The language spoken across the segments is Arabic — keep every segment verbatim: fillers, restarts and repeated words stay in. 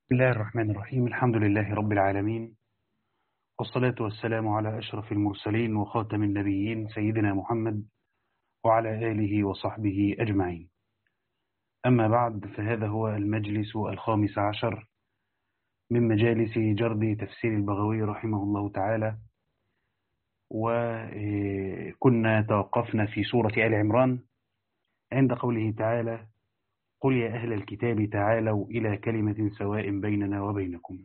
بسم الله الرحمن الرحيم. الحمد لله رب العالمين، والصلاة والسلام على أشرف المرسلين وخاتم النبيين سيدنا محمد وعلى آله وصحبه أجمعين. أما بعد، فهذا هو المجلس الخامس عشر من مجالس جرد تفسير البغوي رحمه الله تعالى، وكنا توقفنا في سورة آل عمران عند قوله تعالى: قل يا أهل الكتاب تعالوا إلى كلمة سواء بيننا وبينكم.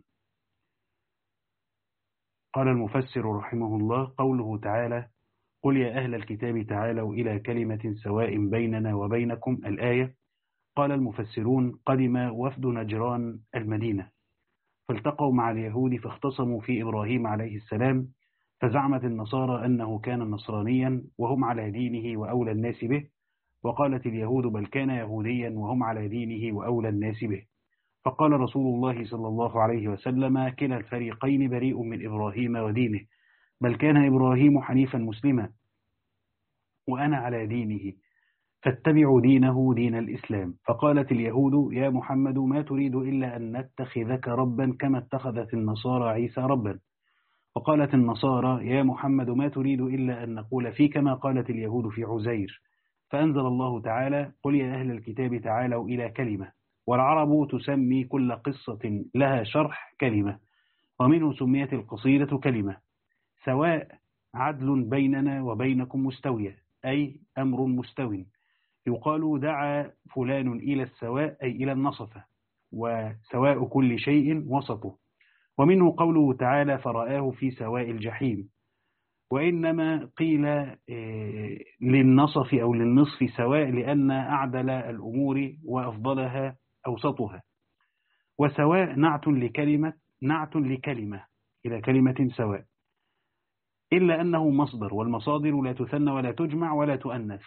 قال المفسر رحمه الله: قوله تعالى قل يا أهل الكتاب تعالوا إلى كلمة سواء بيننا وبينكم، الآية. قال المفسرون: قدم وفد نجران المدينة فالتقوا مع اليهود فاختصموا في إبراهيم عليه السلام، فزعمت النصارى أنه كان نصرانيا وهم على دينه وأولى الناس به، وقالت اليهود بل كان يهوديا وهم على دينه وأولى الناس به. فقال رسول الله صلى الله عليه وسلم: كلا الفريقين بريء من إبراهيم ودينه، بل كان إبراهيم حنيفا مسلما وأنا على دينه، فاتبعوا دينه دين الإسلام. فقالت اليهود: يا محمد ما تريد إلا أن نتخذك ربا كما اتخذت النصارى عيسى ربا. وقالت النصارى: يا محمد ما تريد إلا أن نقول فيك ما قالت اليهود في عزير. فأنزل الله تعالى: قل يا أهل الكتاب تعالوا إلى كلمة. والعرب تسمي كل قصة لها شرح كلمة، ومنه سميت القصيدة كلمة. سواء عدل بيننا وبينكم مستوية، أي أمر مستو. يقال دعا فلان إلى السواء أي إلى النصفة، وسواء كل شيء وسطه. ومنه قوله تعالى: فرآه في سواء الجحيم. وإنما قيل للنصف أو للنصف سواء لأن أعدل الأمور وأفضلها أوسطها. وسواء نعت لكلمة نعت لكلمة إلى كلمة سواء، إلا أنه مصدر، والمصادر لا تثنى ولا تجمع ولا تؤنث.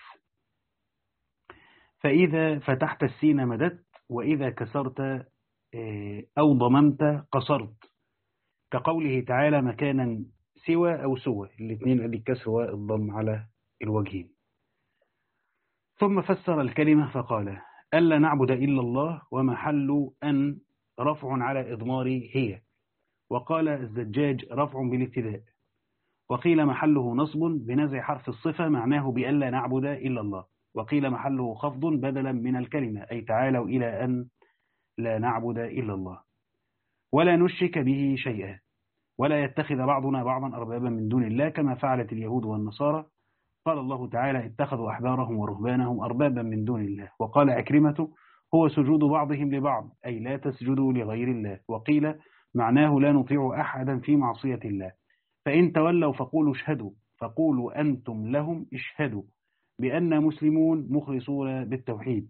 فإذا فتحت السين مددت، وإذا كسرت أو ضممت قصرت، كقوله تعالى: مكانا سوى أو سوى، الاثنين ادي الكسر والضم على الوجهين. ثم فسر الكلمة فقال: ألا نعبد إلا الله، ومحل أن رفع على إضمار هي. وقال الزجاج: رفع بالابتداء. وقيل محله نصب بنزع حرف الصفة، معناه بألا نعبد إلا الله. وقيل محله خفض بدلا من الكلمة، أي تعالوا إلى أن لا نعبد إلا الله ولا نشرك به شيئا، ولا يتخذ بعضنا بعضا أربابا من دون الله كما فعلت اليهود والنصارى. قال الله تعالى: اتخذوا أحبارهم ورهبانهم أربابا من دون الله. وقال عكرمة: هو سجود بعضهم لبعض، أي لا تسجدوا لغير الله. وقيل معناه لا نطيع أحدا في معصية الله. فإن تولوا فقولوا اشهدوا، فقولوا أنتم لهم اشهدوا بأن مسلمون مخلصون بالتوحيد.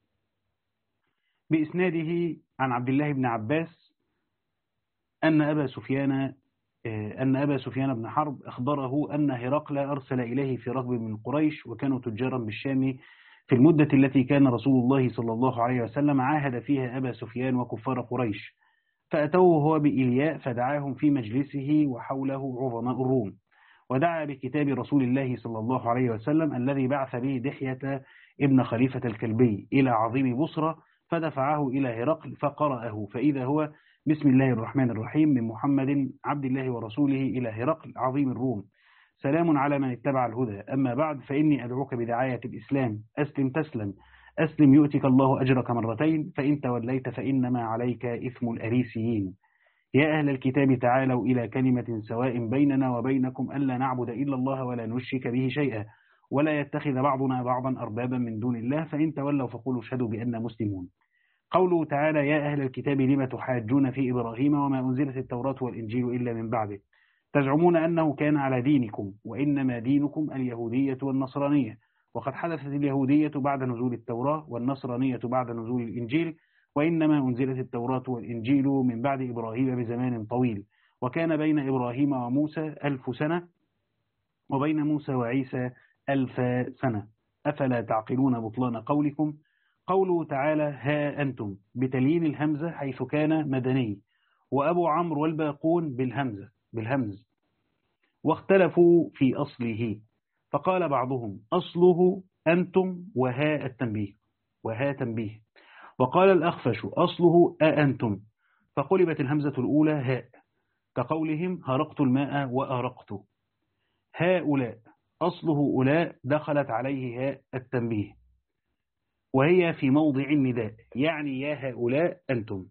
بإسناده عن عبد الله بن عباس أن أبا سفيان أن أبا سفيان بن حرب أخبره أن هرقل أرسل إليه في ركب من قريش، وكانوا تجارا بالشام في المدة التي كان رسول الله صلى الله عليه وسلم عاهد فيها أبا سفيان وكفار قريش. فأتوه هو بإلياء فدعاهم في مجلسه وحوله عظماء الروم، ودعا بكتاب رسول الله صلى الله عليه وسلم الذي بعث به دحية ابن خليفة الكلبي إلى عظيم بصرة، فدفعه إلى هرقل فقرأه، فإذا هو: بسم الله الرحمن الرحيم، من محمد عبد الله ورسوله إلى هرقل عظيم الروم، سلام على من اتبع الهدى، أما بعد، فإني أدعوك بدعاية الإسلام، أسلم تسلم، أسلم يؤتك الله أجرك مرتين، فإن توليت فإنما عليك إثم الأريسيين. يا أهل الكتاب تعالوا إلى كلمة سواء بيننا وبينكم ألا نعبد إلا الله ولا نشرك به شيئا، ولا يتخذ بعضنا بعضا أربابا من دون الله، فإن تولوا فقولوا اشهدوا بأننا مسلمون. قوله تعالى: يا أهل الكتاب لم تحاجون في إبراهيم وما أنزلت التوراة والإنجيل إلا من بعده، تزعمون أنه كان على دينكم، وإنما دينكم اليهودية والنصرانية، وقد حدثت اليهودية بعد نزول التوراة والنصرانية بعد نزول الإنجيل، وإنما أنزلت التوراة والإنجيل من بعد إبراهيم بزمان طويل، وكان بين إبراهيم وموسى ألف سنة، وبين موسى وعيسى ألف سنة، أفلا تعقلون بطلان قولكم. قوله تعالى: ها أنتم بتليين الهمزة حيث كان مدني، وأبو عمرو والباقون بالهمزة بالهمز، واختلفوا في أصله، فقال بعضهم: أصله أنتم وها التنبيه وها تنبيه، وقال الأخفش: أصله أأنتم، فقلبت الهمزة الأولى هاء كقولهم هرقت الماء وأرقت. هؤلاء أصله أولاء دخلت عليه هاء التنبيه، وهي في موضع النداء، يعني يا هؤلاء أنتم.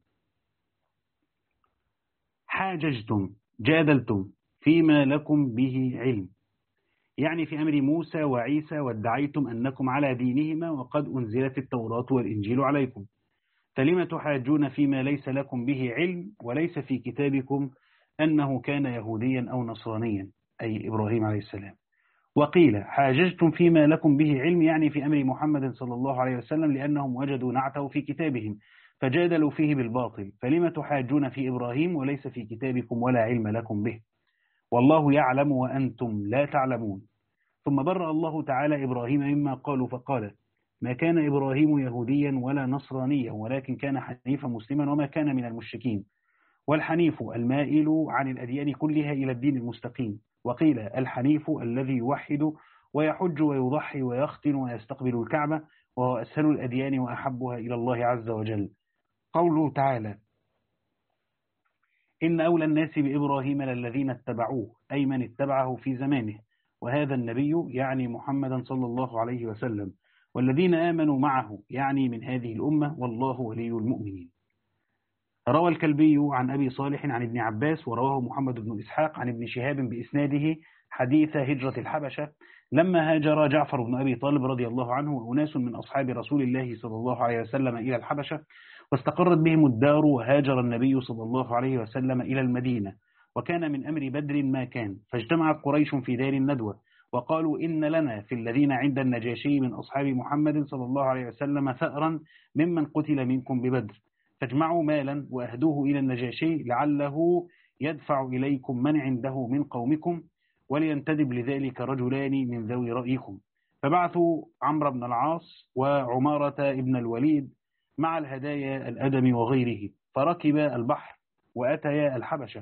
حاججتم جادلتم فيما لكم به علم، يعني في أمر موسى وعيسى وادعيتم أنكم على دينهما وقد أنزلت التوراة والإنجيل عليكم، فلم تحاجون فيما ليس لكم به علم وليس في كتابكم أنه كان يهوديا أو نصرانيا، أي إبراهيم عليه السلام. وقيل حاججتم فيما لكم به علم، يعني في أمر محمد صلى الله عليه وسلم، لأنهم وجدوا نعته في كتابهم فجادلوا فيه بالباطل، فلم تحاجون في إبراهيم وليس في كتابكم ولا علم لكم به، والله يعلم وأنتم لا تعلمون. ثم برأ الله تعالى إبراهيم مما قالوا فقال ما كان إبراهيم يهوديا ولا نصرانيا ولكن كان حنيفا مسلما وما كان من المشركين. والحنيف المائل عن الأديان كلها إلى الدين المستقيم. وقيل الحنيف الذي يوحد ويحج ويضحي ويختن ويستقبل الكعبة، وهو أسهل الأديان وأحبها إلى الله عز وجل. قوله تعالى إن أولى الناس بإبراهيم للذين اتبعوه، أي من اتبعه في زمانه، وهذا النبي يعني محمدا صلى الله عليه وسلم، والذين آمنوا معه يعني من هذه الأمة، والله ولي المؤمنين. روى الكلبي عن أبي صالح عن ابن عباس، ورواه محمد بن إسحاق عن ابن شهاب بإسناده حديث هجرة الحبشة لما هاجر جعفر بن أبي طالب رضي الله عنه وأناس من أصحاب رسول الله صلى الله عليه وسلم إلى الحبشة، واستقرت بهم الدار، وهاجر النبي صلى الله عليه وسلم إلى المدينة، وكان من أمر بدر ما كان، فاجتمعت قريش في دار الندوة وقالوا إن لنا في الذين عند النجاشي من أصحاب محمد صلى الله عليه وسلم ثأرا ممن قتل منكم ببدر، فاجمعوا مالا وأهدوه إلى النجاشي لعله يدفع إليكم من عنده من قومكم، ولينتدب لذلك رجلان من ذوي رأيكم. فبعثوا عمرو بن العاص وعمارة ابن الوليد مع الهدايا الأدم وغيره، فركب البحر وأتيا الحبشة.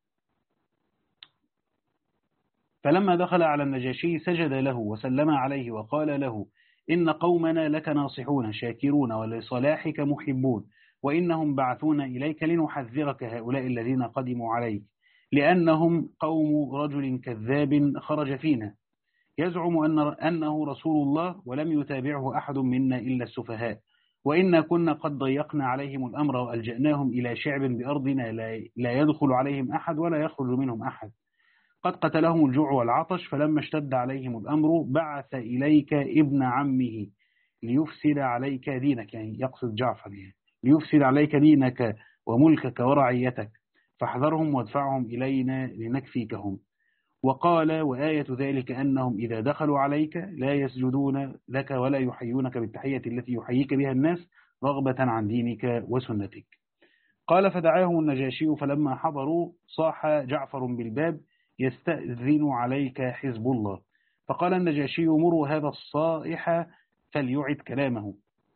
فلما دخل على النجاشي سجد له وسلم عليه وقال له إن قومنا لك ناصحون شاكرون ولصلاحك محبون، وإنهم بعثونا إليك لنحذرك هؤلاء الذين قدموا عليك، لأنهم قوم رجل كذاب خرج فينا يزعم أن أنه رسول الله ولم يتابعه أحد منا إلا السفهاء، وإنا كنا قد ضيقنا عليهم الأمر وألجأناهم إلى شعب بأرضنا لا يدخل عليهم أحد ولا يخرج منهم أحد، قد قتلهم الجوع والعطش، فلما اشتد عليهم الأمر بعث إليك ابن عمه ليفسد عليك دينك، يعني يقصد جعفر، يعني ليفسد عليك دينك وملكك ورعيتك، فاحذرهم وادفعهم إلينا لنكفيكهم. وقال وآية ذلك أنهم إذا دخلوا عليك لا يسجدون لك ولا يحيونك بالتحية التي يحييك بها الناس رغبة عن دينك وسنتك. قال فدعاهم النجاشي، فلما حضروا صاح جعفر بالباب يستأذن عليك حزب الله، فقال النجاشي مروا هذا الصائح فليعد كلامه،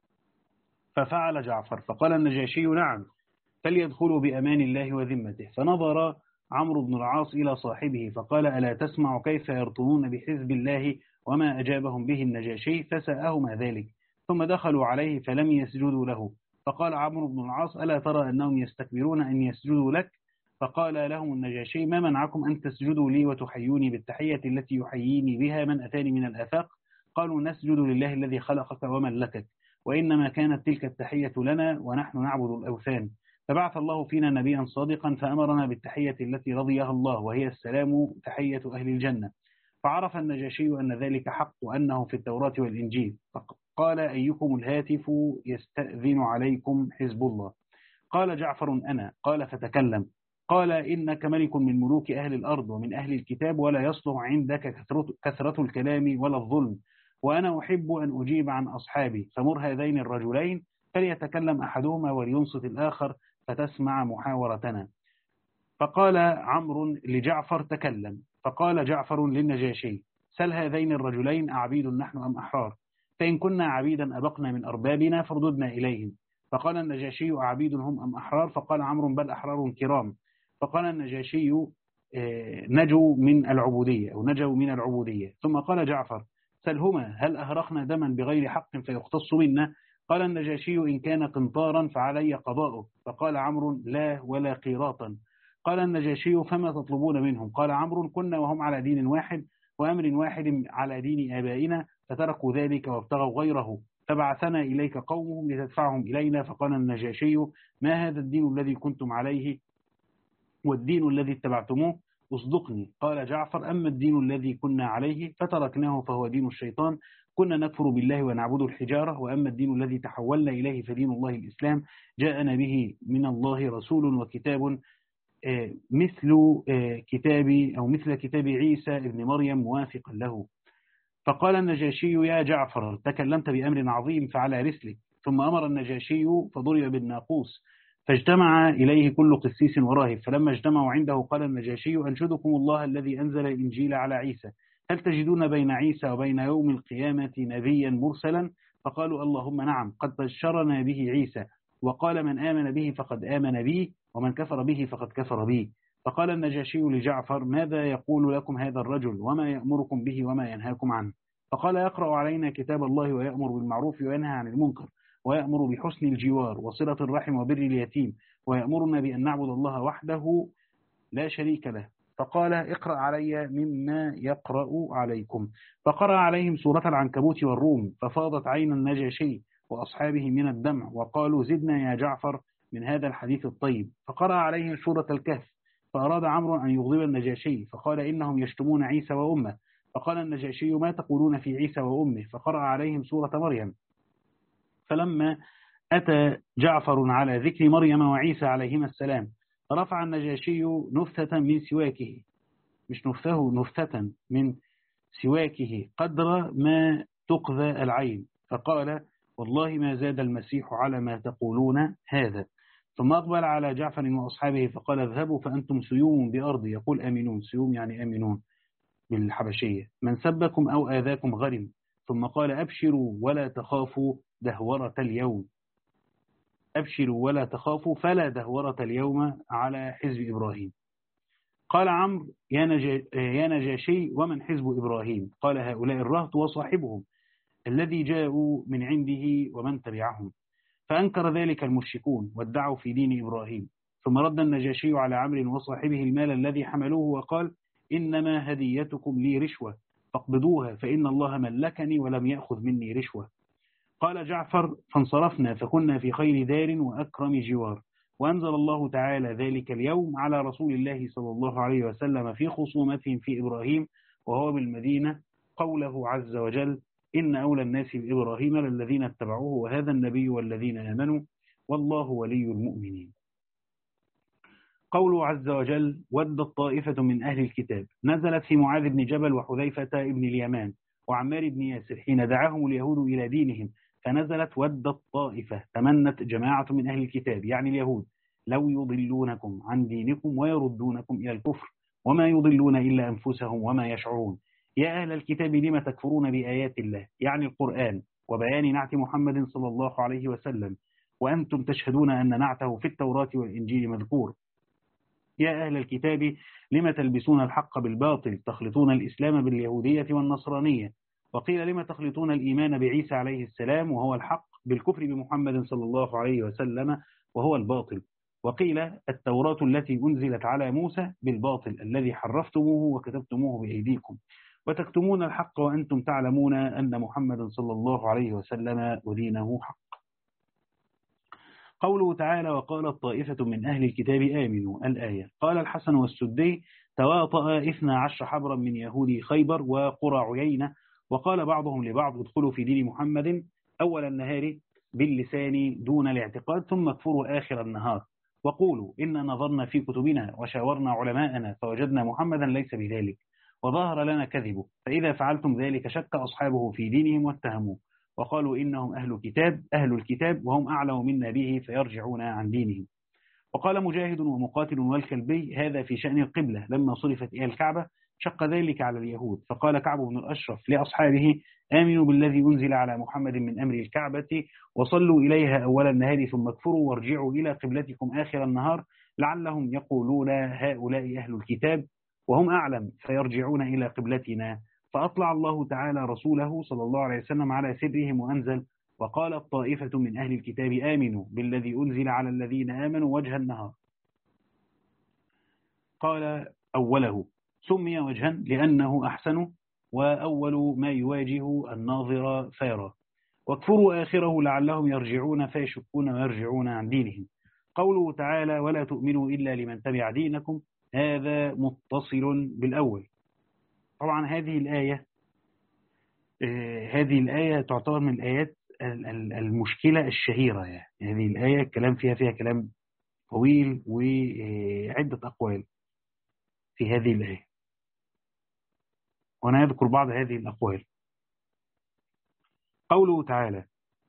ففعل جعفر، فقال النجاشي نعم فليدخلوا بأمان الله وذمته. فنظر عمرو بن العاص إلى صاحبه فقال ألا تسمع كيف يرطنون بحزب الله وما أجابهم به النجاشي، فساءهما ذلك، ثم دخلوا عليه فلم يسجدوا له، فقال عمرو بن العاص ألا ترى أنهم يستكبرون أن يسجدوا لك؟ فقال لهم النجاشي ما منعكم أن تسجدوا لي وتحيوني بالتحية التي يحييني بها من أتاني من الآفاق؟ قالوا نسجد لله الذي خلقك وملكك، وإنما كانت تلك التحية لنا ونحن نعبد الأوثان، فبعث الله فينا نبيا صادقا فأمرنا بالتحية التي رضيها الله وهي السلام تحية أهل الجنة. فعرف النجاشي أن ذلك حق وأنه في التوراة والإنجيل، فقال أيكم الهاتف يستأذن عليكم حزب الله؟ قال جعفر أنا. قال فتكلم. قال إنك ملك من ملوك أهل الأرض ومن أهل الكتاب، ولا يصلح عندك كثرة الكلام ولا الظلم، وأنا أحب أن أجيب عن أصحابي، فمر هذين الرجلين فليتكلم أحدهما ولينصت الآخر فتسمع محاورتنا. فقال عمرو لجعفر تكلم. فقال جعفر للنجاشي سل هذين الرجلين أعبيد نحن أم أحرار؟ فإن كنا عبيدا أبقنا من أربابنا فرددنا إليهم. فقال النجاشي أعبيد هم أم أحرار؟ فقال عمرو بل أحرار كرام. فقال النجاشي نجوا من العبودية أو نجوا من العبودية. ثم قال جعفر سلهما هل أهرقنا دما بغير حق فيختص منا؟ قال النجاشي إن كان قنطارا فعلي قضاؤه، فقال عمرو لا ولا قيراطا. قال النجاشي فما تطلبون منهم؟ قال عمرو كنا وهم على دين واحد وأمر واحد على دين آبائنا، فتركوا ذلك وابتغوا غيره، فبعثنا إليك قومهم لتدفعهم إلينا. فقال النجاشي ما هذا الدين الذي كنتم عليه والدين الذي اتبعتموه؟ اصدقني. قال جعفر أما الدين الذي كنا عليه فتركناه فهو دين الشيطان، كنا نكفر بالله ونعبد الحجارة، وأما الدين الذي تحولنا إليه فدين الله الإسلام، جاءنا به من الله رسول وكتاب مثل كتاب أو مثل كتاب عيسى ابن مريم موافقا له. فقال النجاشي يا جعفر تكلمت بأمر عظيم فعلى رسلك. ثم أمر النجاشي فضرب بالناقوس، فاجتمع إليه كل قسيس وراهب. فلما اجتمعوا عنده قال النجاشي أنشدكم الله الذي أنزل الإنجيل على عيسى، هل تجدون بين عيسى وبين يوم القيامة نبيا مرسلا؟ فقالوا اللهم نعم، قد بشرنا به عيسى، وقال من آمن به فقد آمن بي، ومن كفر به فقد كفر بي. فقال النجاشي لجعفر ماذا يقول لكم هذا الرجل وما يأمركم به وما ينهاكم عنه؟ فقال يقرأ علينا كتاب الله ويأمر بالمعروف وينهى عن المنكر ويأمر بحسن الجوار وصلة الرحم وبر اليتيم، ويأمرنا بأن نعبد الله وحده لا شريك له. فقال اقرأ علي مما يقرأ عليكم. فقرأ عليهم سورة العنكبوت والروم، ففاضت عين النجاشي وأصحابه من الدمع، وقالوا زدنا يا جعفر من هذا الحديث الطيب. فقرأ عليهم سورة الكهف، فأراد عمرو أن يغضب النجاشي، فقال إنهم يشتمون عيسى وأمه. فقال النجاشي ما تقولون في عيسى وأمه؟ فقرأ عليهم سورة مريم. فلما أتى جعفر على ذكر مريم وعيسى عليهما السلام، رفع النجاشي نفثة من سواكه، مش نفثه، نفثة من سواكه قدر ما تقذى العين، فقال والله ما زاد المسيح على ما تقولون هذا. ثم أقبل على جعفر وأصحابه فقال اذهبوا فأنتم سيوم بأرض، يقول آمنون، سيوم يعني آمنون بالحبشية، من سبكم أو آذاكم غرم. ثم قال أبشروا ولا تخافوا دهورة اليوم، أبشروا ولا تخافوا فلا دهورة اليوم على حزب إبراهيم. قال عمرو يا, نجا يا نجاشي ومن حزب إبراهيم؟ قال هؤلاء الرهط وصاحبهم الذي جاءوا من عنده ومن تبعهم. فأنكر ذلك المشركون وادعوا في دين إبراهيم. ثم رد النجاشي على عمرو وصاحبه المال الذي حملوه وقال إنما هديتكم لي رشوة فاقبضوها، فإن الله ملكني ولم يأخذ مني رشوة. قال جعفر فانصرفنا فكنا في خير دار وأكرم جوار، وأنزل الله تعالى ذلك اليوم على رسول الله صلى الله عليه وسلم في خصومتهم في إبراهيم وهو بالمدينة قوله عز وجل إن أولى الناس بإبراهيم للذين اتبعوه وهذا النبي والذين آمنوا والله ولي المؤمنين. قوله عز وجل ودت طائفة من أهل الكتاب نزلت في معاذ بن جبل وحذيفة بن اليمان وعمار بن ياسر حين دعاهم اليهود إلى دينهم، فنزلت ودت طائفة، تمنت جماعة من أهل الكتاب يعني اليهود لو يضلونكم عن دينكم ويردونكم إلى الكفر وما يضلون إلا أنفسهم وما يشعرون. يا أهل الكتاب لم تكفرون بآيات الله يعني القرآن وبيان نعت محمد صلى الله عليه وسلم وأنتم تشهدون أن نعته في التوراة والإنجيل مذكور. يا أهل الكتاب لم تلبسون الحق بالباطل تخلطون الإسلام باليهودية والنصرانية. وقيل لم تخلطون الإيمان بعيسى عليه السلام وهو الحق بالكفر بمحمد صلى الله عليه وسلم وهو الباطل. وقيل التوراة التي أنزلت على موسى بالباطل الذي حرفتموه وكتبتموه بأيديكم وتكتمون الحق وأنتم تعلمون أن محمد صلى الله عليه وسلم ودينه حق. قوله تعالى وقالت طائفة من أهل الكتاب آمنوا الآية. قال الحسن والسدي تواطأ اثنا عشر حبرا من يهودي خيبر وقرى عيينة، وقال بعضهم لبعض ادخلوا في دين محمد أول النهار باللسان دون الاعتقاد ثم اكفروا آخر النهار، وقولوا إن نظرنا في كتبنا وشاورنا علماءنا فوجدنا محمدا ليس بذلك وظهر لنا كذبه، فإذا فعلتم ذلك شك أصحابه في دينهم واتهموه وقالوا إنهم أهل كتاب أهل الكتاب وهم أعلم منا به فيرجعون عن دينهم. وقال مجاهد ومقاتل والكلبي هذا في شأن القبلة لما صرفت إلى الكعبة شق ذلك على اليهود، فقال كعب بن الأشرف لأصحابه آمنوا بالذي أنزل على محمد من أمر الكعبة وصلوا إليها أول النهار ثم اكفروا وارجعوا إلى قبلتكم آخر النهار لعلهم يقولون هؤلاء أهل الكتاب وهم أعلم فيرجعون إلى قبلتنا. فأطلع الله تعالى رسوله صلى الله عليه وسلم على سرهم وأنزل وقالت طائفة من أهل الكتاب آمنوا بالذي أنزل على الذين آمنوا وجه النهار. قال أوله سمي وجها لأنه أحسن وأول ما يواجه الناظر فيرى، واكفروا آخره لعلهم يرجعون فيشكون ويرجعون عن دينهم. قوله تعالى ولا تؤمنوا إلا لمن تبع دينكم، هذا متصل بالأول. طبعا هذه الآية هذه الآية تعتبر من الآيات المشكلة الشهيرة. يعني هذه الآية الكلام فيها فيها كلام طويل وعدة أقوال في هذه الآية، وأنا أذكر بعض هذه الأقوال. قوله تعالى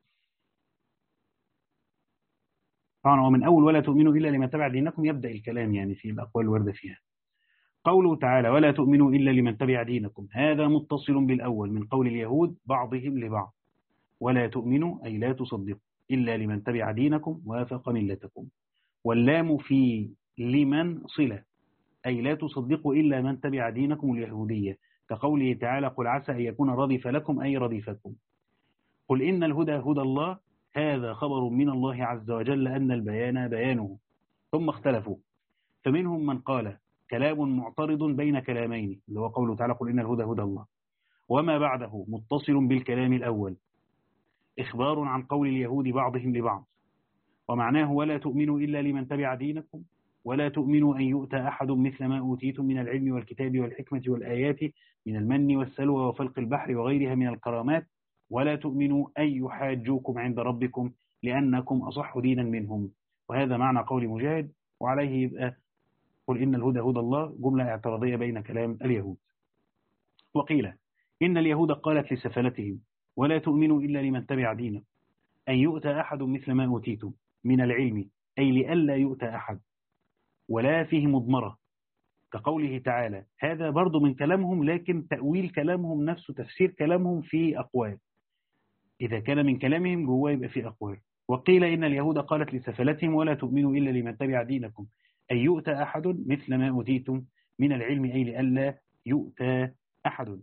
طبعا ومن أول ولا تؤمنوا إلا لمن تبع دينكم يبدأ الكلام يعني في الأقوال الواردة فيها. قوله تعالى ولا تؤمنوا إلا لمن تبع دينكم، هذا متصل بالأول من قول اليهود بعضهم لبعض، ولا تؤمنوا أي لا تصدقوا إلا لمن تبع دينكم وافق ملتكم، واللام في لمن صلة أي لا تصدقوا إلا من تبع دينكم اليهودية، كقوله تعالى قل عسى أن يكون ردف لكم أي ردفكم. قل إن الهدى هدى الله، هذا خبر من الله عز وجل أن البيان بيانه. ثم اختلفوا فمنهم من قال كلام معترض بين كلامين اللي هو قوله تعالى قل إن الهدى هدى الله، وما بعده متصل بالكلام الأول إخبار عن قول اليهود بعضهم لبعض، ومعناه ولا تؤمنوا إلا لمن تبع دينكم، ولا تؤمنوا أن يؤتى أحد مثل ما أوتيتم من العلم والكتاب والحكمة والآيات من المن والسلوى وفلق البحر وغيرها من الكرامات، ولا تؤمنوا أن يحاجوكم عند ربكم لأنكم أصح دينا منهم. وهذا معنى قول مجاهد، وعليه يبقى قل إن الهدى هدى الله جملة اعتراضية بين كلام اليهود. وقيل إن اليهود قالت لسفلتهم ولا تؤمنوا إلا لمن تبع دينكم أن يؤتى أحد مثل ما أوتيتم من العلم أي لئلا يؤتى أحد، ولا فيه مضمرة كقوله تعالى. هذا برضو من كلامهم، لكن تأويل كلامهم نفسه تفسير كلامهم في أقوال، إذا كان من كلامهم جواه يبقى في أقوال. وقيل إن اليهود قالت لسفلتهم ولا تؤمنوا إلا لمن تبع دينكم أن يؤتى أحد مثل ما أوتيتم من العلم أي لئلا يؤتى أحد،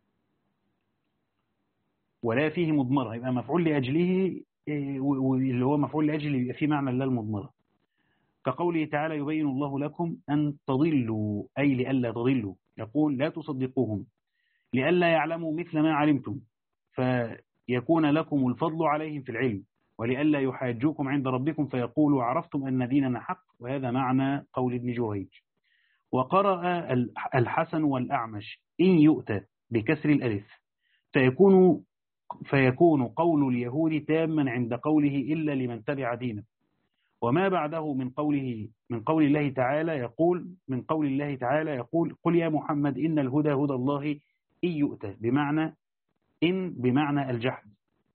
ولا فيه مضمرة يبقى مفعول لأجله، واللي هو مفعول لأجله يبقى فيه معنى لا المضمرة، كقوله تعالى يبين الله لكم أن تضلوا أي لئلا تضلوا، يقول لا تصدقوهم لئلا يعلموا مثل ما علمتم فيكون لكم الفضل عليهم في العلم، ولئلا يحاجوكم عند ربكم فيقولوا عرفتم أن ديننا حق، وهذا معنى قول ابن جريج. وقرأ الحسن والأعمش إن يؤتى بكسر الألف فيكون فيكون قول اليهود تاما عند قوله إلا لمن تبع دينه، وما بعده من قوله من قول الله تعالى يقول من قول الله تعالى يقول قل يا محمد إن الهدى هدى الله إن يؤتى، بمعنى إن بمعنى الجحد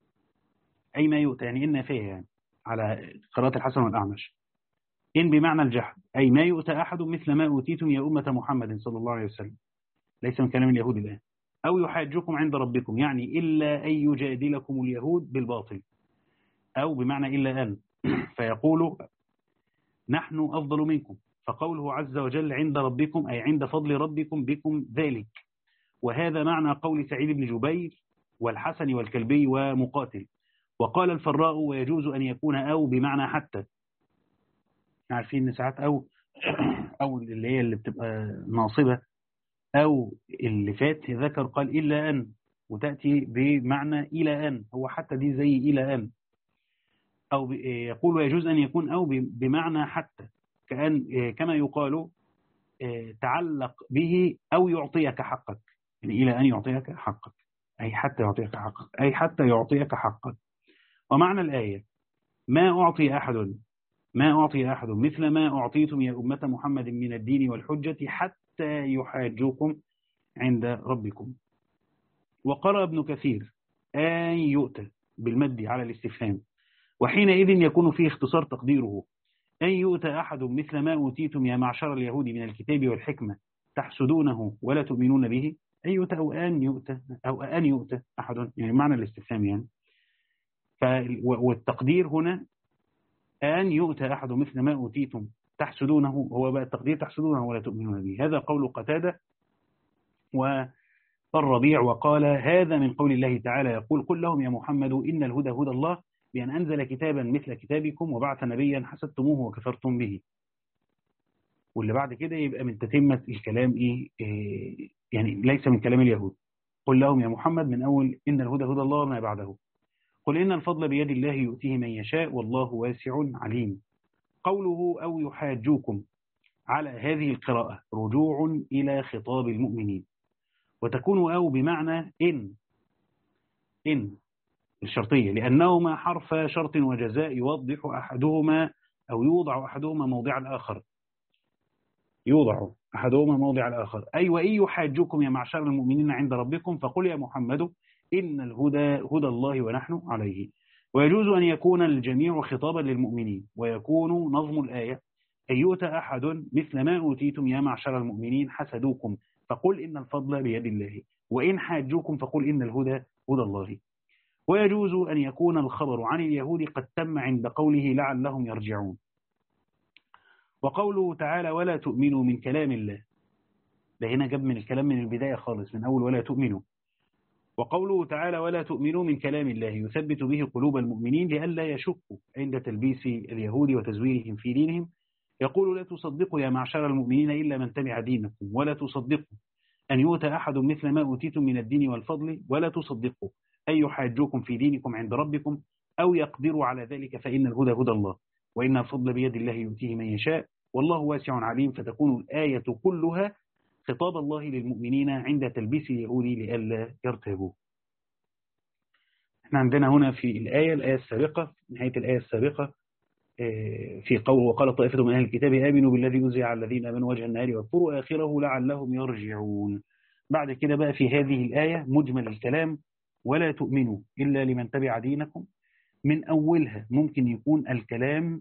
أي ما يؤتى يعني إن فيه يعني على قراءة الحسن والأعمش، إن بمعنى الجحد أي ما يؤتى أحد مثل ما أوتيتم يا أمة محمد صلى الله عليه وسلم، ليس من كلام اليهود الآن، أو يحاجكم عند ربكم يعني إلا أن يجادلكم اليهود بالباطل، أو بمعنى إلا أن فيقول نحن أفضل منكم، فقوله عز وجل عند ربكم أي عند فضل ربكم بكم ذلك، وهذا معنى قول سعيد بن جبير والحسن والكلبي ومقاتل. وقال الفراء ويجوز أن يكون أو بمعنى حتى، عارفين ان ساعات أو أو اللي هي اللي بتبقى ناصبة أو اللي فات ذكر قال إلا أن، وتأتي بمعنى إلى أن، هو حتى دي زي إلى أن، أو يقول ويجوز أن يكون أو بمعنى حتى، كأن كما يقال تعلق به أو يعطيك حقك، يعني إلى أن يعطيك حقك أي حتى يعطيك حقك أي حتى يعطيك حقك. ومعنى الآية ما أعطي أحد ما أعطي أحد مثل ما أعطيتم يا أمة محمد من الدين والحجة حتى يحاجوكم عند ربكم. وقرأ ابن كثير أن يؤتى بالمد على الاستفهام، وحينئذ يكون فيه اختصار تقديره أن يؤتى أحد مثل ما أوتيتم يا معشر اليهود من الكتاب والحكمة تحسدونه ولا تؤمنون به، أن يؤتى أو أن يؤتى أو أن يؤتى أحد يعني معنى الاستفهام يعني. والتقدير هنا أن يؤتى أحد مثل ما أوتيتم تحسدونه، هو بقى التقدير تحسدونه ولا تؤمنون به. هذا قول قتادة الربيع وقال هذا من قول الله تعالى يقول قل لهم يا محمد إن الهدى هدى الله بأن أنزل كتابا مثل كتابكم وبعث نبيا حسدتموه وكفرتم به. واللي بعد كده يبقى من تتمة الكلام إيه, إيه يعني ليس من كلام اليهود. قل لهم يا محمد من أول إن الهدى هدى الله وما بعده. قل إن الفضل بيد الله يؤتيه من يشاء والله واسع عليم. قوله أو يحاجوكم على هذه القراءة رجوع إلى خطاب المؤمنين، وتكون أو بمعنى إن إن الشرطية لأنهما حرف شرط وجزاء يوضح أحدهما أو يوضع أحدهما موضع الآخر يوضع أحدهما موضع الآخر أي وإن يحاجوكم يا معشر المؤمنين عند ربكم فقل يا محمد إن الهدى هدى الله ونحن عليه. ويجوز أن يكون الجميع خطابا للمؤمنين، ويكون نظم الآية أن يؤتى أحد مثل ما أوتيتم يا معشر المؤمنين حسدوكم فقل إن الفضل بيد الله وإن حاجوكم فقل إن الهدى هدى الله. ويجوز أن يكون الخبر عن اليهود قد تم عند قوله لعلهم يرجعون. وقوله تعالى ولا تؤمنوا من كلام الله، ده هنا جاب من الكلام من البداية خالص من أول ولا تؤمنوا. وقوله تعالى ولا تؤمنوا من كلام الله يثبت به قلوب المؤمنين لئلا يشكوا عند تلبيس اليهود وتزويرهم في دينهم. يقول لا تصدقوا يا معشر المؤمنين إلا من تبع دينكم ولا تصدقوا أن يؤتى أحد مثل ما أوتيتم من الدين والفضل ولا تصدقوا أن يحاجوكم في دينكم عند ربكم أو يقدروا على ذلك فإن الهدى هدى الله وإن الفضل بيد الله يؤتيه من يشاء والله واسع عليم. فتكون الآية كلها خطاب الله للمؤمنين عند تلبيس اليهود لئلا يرتابوا. احنا عندنا هنا في الآية الآية السابقة نهاية الآية السابقة في قول وقال طائفة من أهل الكتاب آمنوا بالذي أنزل على الذين آمنوا وجه النهار واكفروا آخره لعلهم يرجعون. بعد كده بقى في هذه الآية مجمل الكلام ولا تؤمنوا إلا لمن تبع دينكم. من أولها ممكن يكون الكلام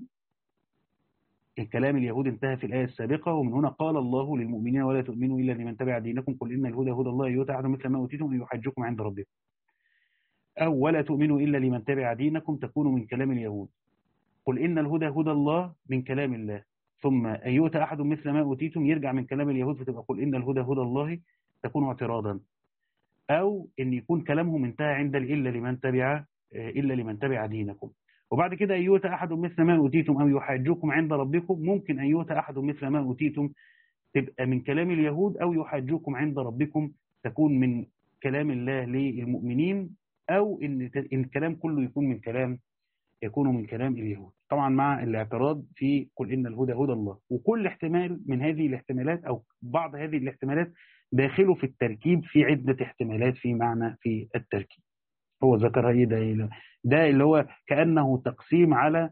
الكلام اليهود انتهى في الآية السابقة، ومن هنا قال الله للمؤمنين ولا تؤمنوا إلا لمن تبع دينكم قل إن الهدى هدى الله يؤتى أحد مثل ما أوتيتم أن يحجكم عند ربكم. أو ولا تؤمنوا إلا لمن تبع دينكم تكون من كلام اليهود. قل إن الهدى هدى الله من كلام الله، ثم أن يؤتى أحد مثل ما أوتيتم يرجع من كلام اليهود فتبقى قل إن الهدى هدى الله تكون اعتراضا. أو إن يكون كلامهم انتهى عند إلا لمن تبع إلا لمن تبع دينكم. وبعد كده أن يؤتى أحد مثل ما أوتيتم أو يحاجوكم عند ربكم، ممكن أن يؤتى أحد مثل ما أوتيتم تبقى من كلام اليهود، أو يحاجوكم عند ربكم تكون من كلام الله للمؤمنين، أو إن الكلام كله يكون من كلام يكون من كلام اليهود، طبعا مع الاعتراض في قل إن الهدى هدى الله. وكل احتمال من هذه الاحتمالات أو بعض هذه الاحتمالات داخله في التركيب في عدة احتمالات في معنى في التركيب. هو ذكرها ايه ده ده اللي هو كأنه تقسيم على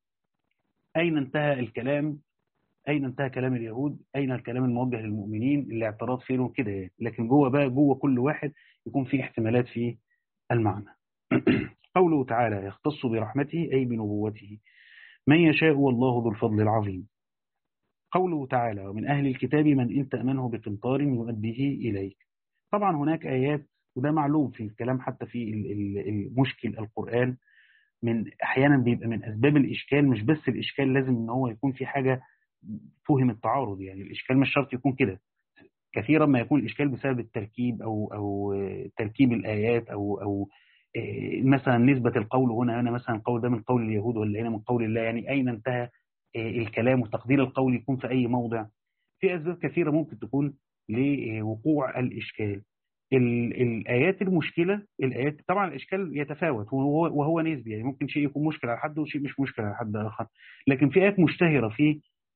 أين انتهى الكلام، أين انتهى كلام اليهود، أين الكلام الموجه للمؤمنين، الاعتراض فيه كده يعني. لكن جوه بقى جوه كل واحد يكون فيه احتمالات في المعنى. قوله تعالى يختص برحمته أي بنبوته من يشاء والله ذو الفضل العظيم. قوله تعالى ومن أهل الكتاب من إن تأمنه بقنطار يؤديه إليك. طبعا هناك آيات، وده معلوم في الكلام حتى في المشكل القرآن، من أحيانا بيبقى من أسباب الإشكال مش بس الإشكال لازم إن هو يكون في حاجة فهم التعارض، يعني الإشكال مش شرط يكون كده، كثيرا ما يكون الإشكال بسبب التركيب أو أو تركيب الآيات أو أو مثلا نسبة القول هنا هنا مثلا القول ده من قول اليهود ولا هنا من قول الله، يعني أين انتهى الكلام وتقدير القول يكون في أي موضع. في أسباب كثيرة ممكن تكون لوقوع الإشكال. الآيات المشكلة الآيات طبعا الإشكال يتفاوت وهو, وهو نسبي، يعني ممكن شيء يكون مشكلة على حد وشيء مش مشكلة على حد آخر، لكن في آيات مشتهرة في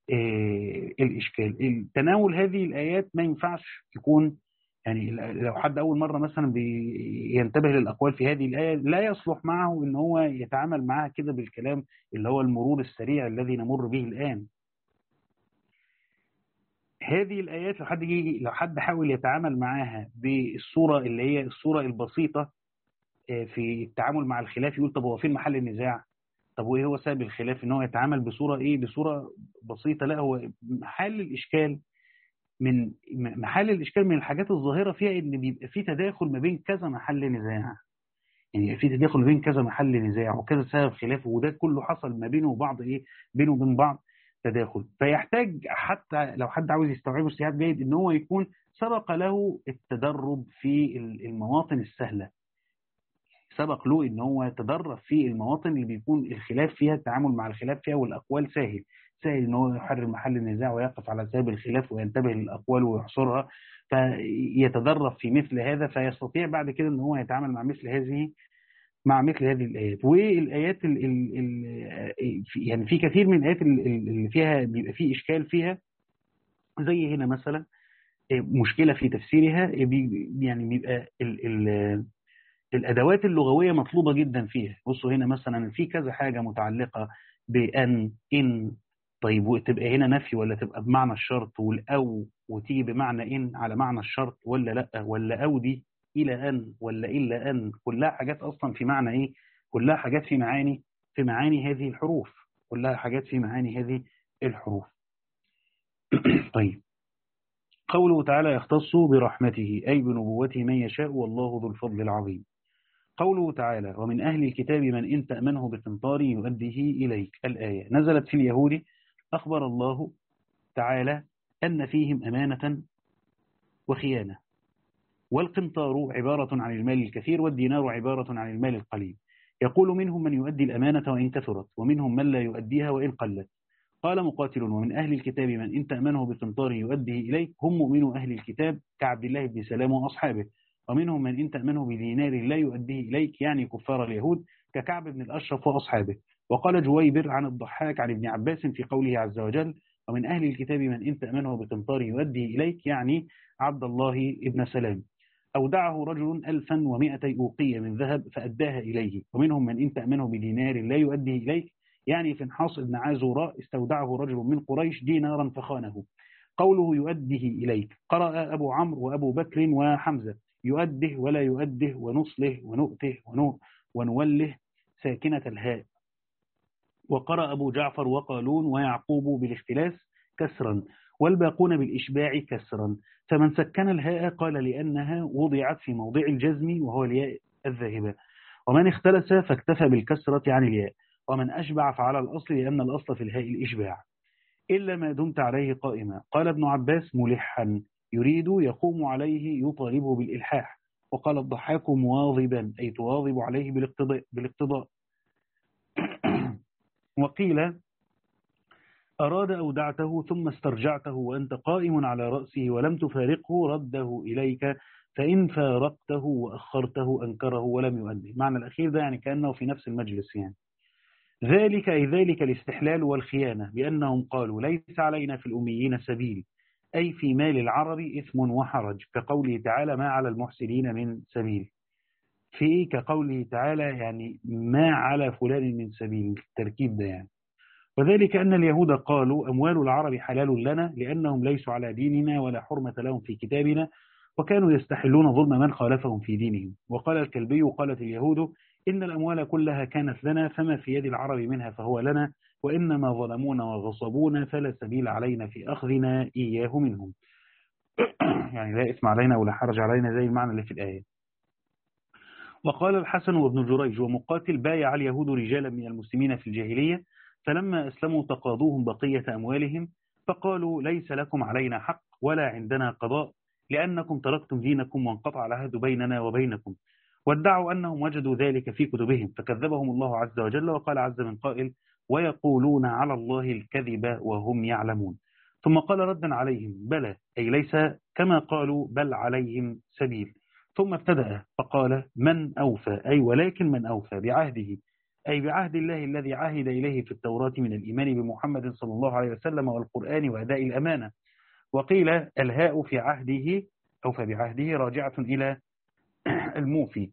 الإشكال. تناول هذه الآيات ما ينفعش يكون يعني لو حد أول مرة مثلا بينتبه للأقوال في هذه الآية لا يصلح معه إن هو يتعامل معها كده بالكلام اللي هو المرور السريع الذي نمر به الآن. هذه الآيات لو حد يجي لو حد حاول يتعامل معاها بالصورة اللي هي الصورة البسيطة في التعامل مع الخلاف، يقول طب هو فين محل النزاع؟ طب وإيه هو سبب الخلاف؟ إن هو يتعامل بصورة إيه؟ بصورة بسيطة. لا، هو محل الإشكال من محل الإشكال من الحاجات الظاهرة فيها إن بيبقى في تداخل ما بين كذا محل نزاع، يعني في تداخل ما بين كذا محل نزاع وكذا سبب خلاف، وده كله حصل ما بينه وبعض إيه بينه وبين بعض. تداخل. فيحتاج حتى لو حد عاوز يستوعبه استيعاب جيد ان هو يكون سبق له التدرب في المواطن السهلة، سبق له ان هو تدرب في المواطن اللي بيكون الخلاف فيها، التعامل مع الخلاف فيها والاقوال سهل، سهل ان هو يحرر محل النزاع ويقف على سبب الخلاف وينتبه للاقوال ويحصرها، فيتدرب في مثل هذا، فيستطيع بعد كده ان هو يتعامل مع مثل هذه مع مثل هذه الآيات. والآيات ال ال ال يعني في كثير من الآيات اللي فيها بيبقى فيه إشكال فيها، زي هنا مثلا مشكلة في تفسيرها، يعني بيبقى ال ال الأدوات اللغوية مطلوبة جدا فيها. بصوا هنا مثلا في كذا حاجة متعلقة بأن، إن، طيب وتبقى هنا نفي ولا تبقى بمعنى الشرط، والأو وتيجي بمعنى إن على معنى الشرط ولا لأ، ولا أو دي إلى أن ولا إلا أن، كلها حاجات أصلا في معنى إيه، كلها حاجات في معاني في معاني هذه الحروف، كلها حاجات في معاني هذه الحروف. طيب قوله تعالى يختص برحمته أي بنبوته من يشاء والله ذو الفضل العظيم. قوله تعالى ومن أهل الكتاب من إن تأمنه بقنطار يؤديه إليك، الآية نزلت في اليهود، أخبر الله تعالى أن فيهم أمانة وخيانة، والقنطار عبارة عن المال الكثير والدينار عبارة عن المال القليل، يقول منهم من يؤدي الأمانة وإن كثرت ومنهم من لا يؤديها وإن قلت. قال مقاتل ومن أهل الكتاب من إن تأمنه بقنطار يؤديه إليك هم مؤمنو أهل الكتاب كعبد الله بن سلام وأصحابه، ومنهم من إن تأمنه بدينار لا يؤديه إليك يعني كفار اليهود ككعب بن الأشرف وأصحابه. وقال جويبر عن الضحاك عن ابن عباس في قوله عز وجل ومن أهل الكتاب من إن تأمنه بقنطار يؤديه إليك يعني عبد الله ابن سلام. أودعه رجل ألفا ومائتي أوقية من ذهب فأداها إليه، ومنهم من إن تأمنه بدينار لا يؤديه إليك يعني فنحاس بن عازوراء استودعه رجل من قريش دينارا فخانه. قوله يؤديه إليك قرأ أبو عمرو وأبو بكر وحمزة يؤده ولا يؤده ونصله ونؤته ونوله ساكنة الهاء، وقرأ أبو جعفر وقالون ويعقوب بالاختلاس كسرا والباقون بالإشباع كسرا، فمن سكن الهاء قال لأنها وضعت في موضع الجزم وهو الياء الذاهبة، ومن اختلس فاكتفى بالكسرة عن الياء، ومن أشبع فعلى الأصل لأن الأصل في الهاء الإشباع إلا ما دمت عليه قائما. قال ابن عباس ملحا يريد يقوم عليه يطالبه بالإلحاح، وقال الضحاك مواظبا أي تواظب عليه بالاقتضاء, بالاقتضاء. وقيل أراد أودعته ثم استرجعته وأنت قائم على رأسه ولم تفارقه رده إليك، فإن فارقته وأخرته أنكره ولم يؤدي. معنى الأخير ده يعني كأنه في نفس المجلس يعني. ذلك أي ذلك الاستحلال والخيانة بأنهم قالوا ليس علينا في الأميين سبيل أي في مال العرب إثم وحرج، كقوله تعالى ما على المحسنين من سبيل، في كقوله تعالى يعني ما على فلان من سبيل، التركيب ده يعني. وذلك أن اليهود قالوا أموال العرب حلال لنا لأنهم ليسوا على ديننا ولا حرمة لهم في كتابنا، وكانوا يستحلون ظلم من خالفهم في دينهم. وقال الكلبي قالت اليهود إن الأموال كلها كانت لنا فما في يد العرب منها فهو لنا، وإنما ظلمونا وغصبونا فلا سبيل علينا في أخذنا إياه منهم. يعني لا إثم علينا ولا حرج علينا زي المعنى اللي في الآية. وقال الحسن وابن جريج ومقاتل بايع اليهود رجالا من المسلمين في الجاهلية فلما أسلموا تقاضوهم بقية أموالهم فقالوا ليس لكم علينا حق ولا عندنا قضاء لأنكم تركتم دينكم وانقطع العهد بيننا وبينكم، وادعوا أنهم وجدوا ذلك في كتبهم فكذبهم الله عز وجل. وقال عز من قائل ويقولون على الله الكذب وهم يعلمون. ثم قال ردا عليهم بلى أي ليس كما قالوا بل عليهم سبيل. ثم ابتدأ فقال من أوفى أي ولكن من أوفى بعهده أي بعهد الله الذي عهد إليه في التوراة من الإيمان بمحمد صلى الله عليه وسلم والقرآن وأداء الأمانة. وقيل الهاء في عهده أوفى بعهده راجعة إلى الموفي.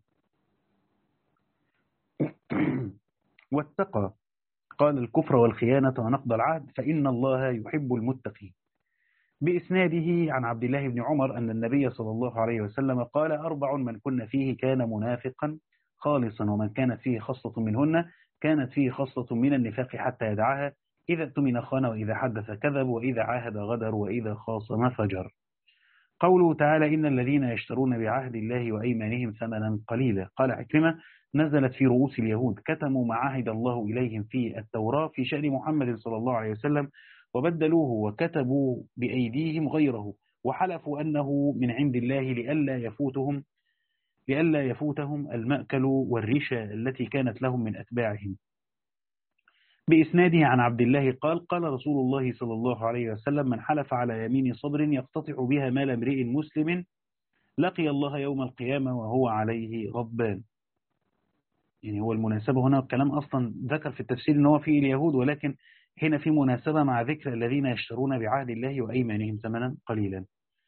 واتقى قال الكفر والخيانة ونقض العهد فإن الله يحب المتقين. بإسناده عن عبد الله بن عمر أن النبي صلى الله عليه وسلم قال أربع من كن فيه كان منافقا خالصا، ومن كانت فيه خصلة منهن كانت فيه خصلة من النفاق حتى يدعاها إذا اؤتمن خان وإذا حدث كذب وإذا عاهد غدر وإذا خاصم فجر. قوله تعالى إن الذين يشترون بعهد الله وأيمانهم ثمنا قليلا. قال عكرمة نزلت في رؤوس اليهود كتموا ما عهد الله إليهم في التوراة في شأن محمد صلى الله عليه وسلم وبدلوه وكتبوا بأيديهم غيره وحلفوا أنه من عند الله لئلا يفوتهم لئلا يفوتهم المأكل والرشا التي كانت لهم من أتباعهم. بإسناده عن عبد الله قال قال رسول الله صلى الله عليه وسلم: من حلف على يمين صبر يقتطع بها مال امرئ مسلم لقي الله يوم القيامة وهو عليه غضبان. يعني هو المناسبة هنا الكلام أصلا ذكر في التفسير أنه في اليهود، ولكن هنا في مناسبة مع ذكر الذين يشترون بعهد الله وأيمانهم ثمنا قليلا.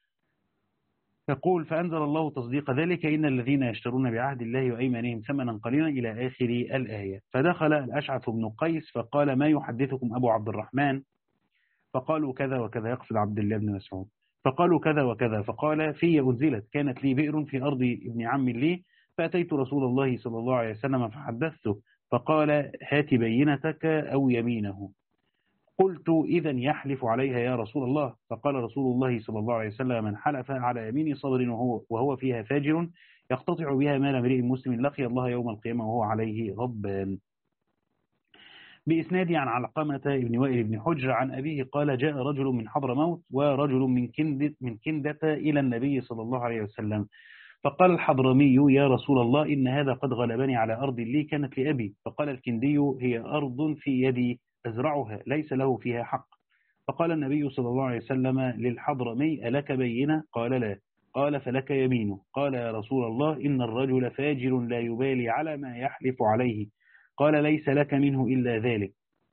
يقول: فأنزل الله تصديق ذلك: إن الذين يشترون بعهد الله وأيمانهم ثمنا قليلا إلى آخر الآية. فدخل الأشعث بن قيس فقال: ما يحدثكم أبو عبد الرحمن؟ فقالوا كذا وكذا، يقصد عبد الله بن مسعود. فقالوا كذا وكذا، فقال: في أنزلت كانت لي بئر في أرض ابن عم لي، فأتيت رسول الله صلى الله عليه وسلم فحدثته، فقال: هات بينتك أو يمينه. قلت: إذا يحلف عليها يا رسول الله. فقال رسول الله صلى الله عليه وسلم: من حلف على يمين صبر وهو, وهو فيها فاجر يقتطع بها مال امرئ مسلم لقي الله يوم القيامة وهو عليه غضبان. بإسناد عن علقمة بن وائل بن حجر عن أبيه قال: جاء رجل من حضرموت ورجل من كندة, من كندة إلى النبي صلى الله عليه وسلم، فقال الحضرمي: يا رسول الله، إن هذا قد غلبني على أرض لي كانت لأبي. فقال الكندي: هي أرض في يدي أزرعها ليس له فيها حق. فقال النبي صلى الله عليه وسلم للحضرمي: ألك بينة؟ قال: لا. قال: فلك يمينه. قال: يا رسول الله، إن الرجل فاجر لا يبالي على ما يحلف عليه. قال: ليس لك منه إلا ذلك.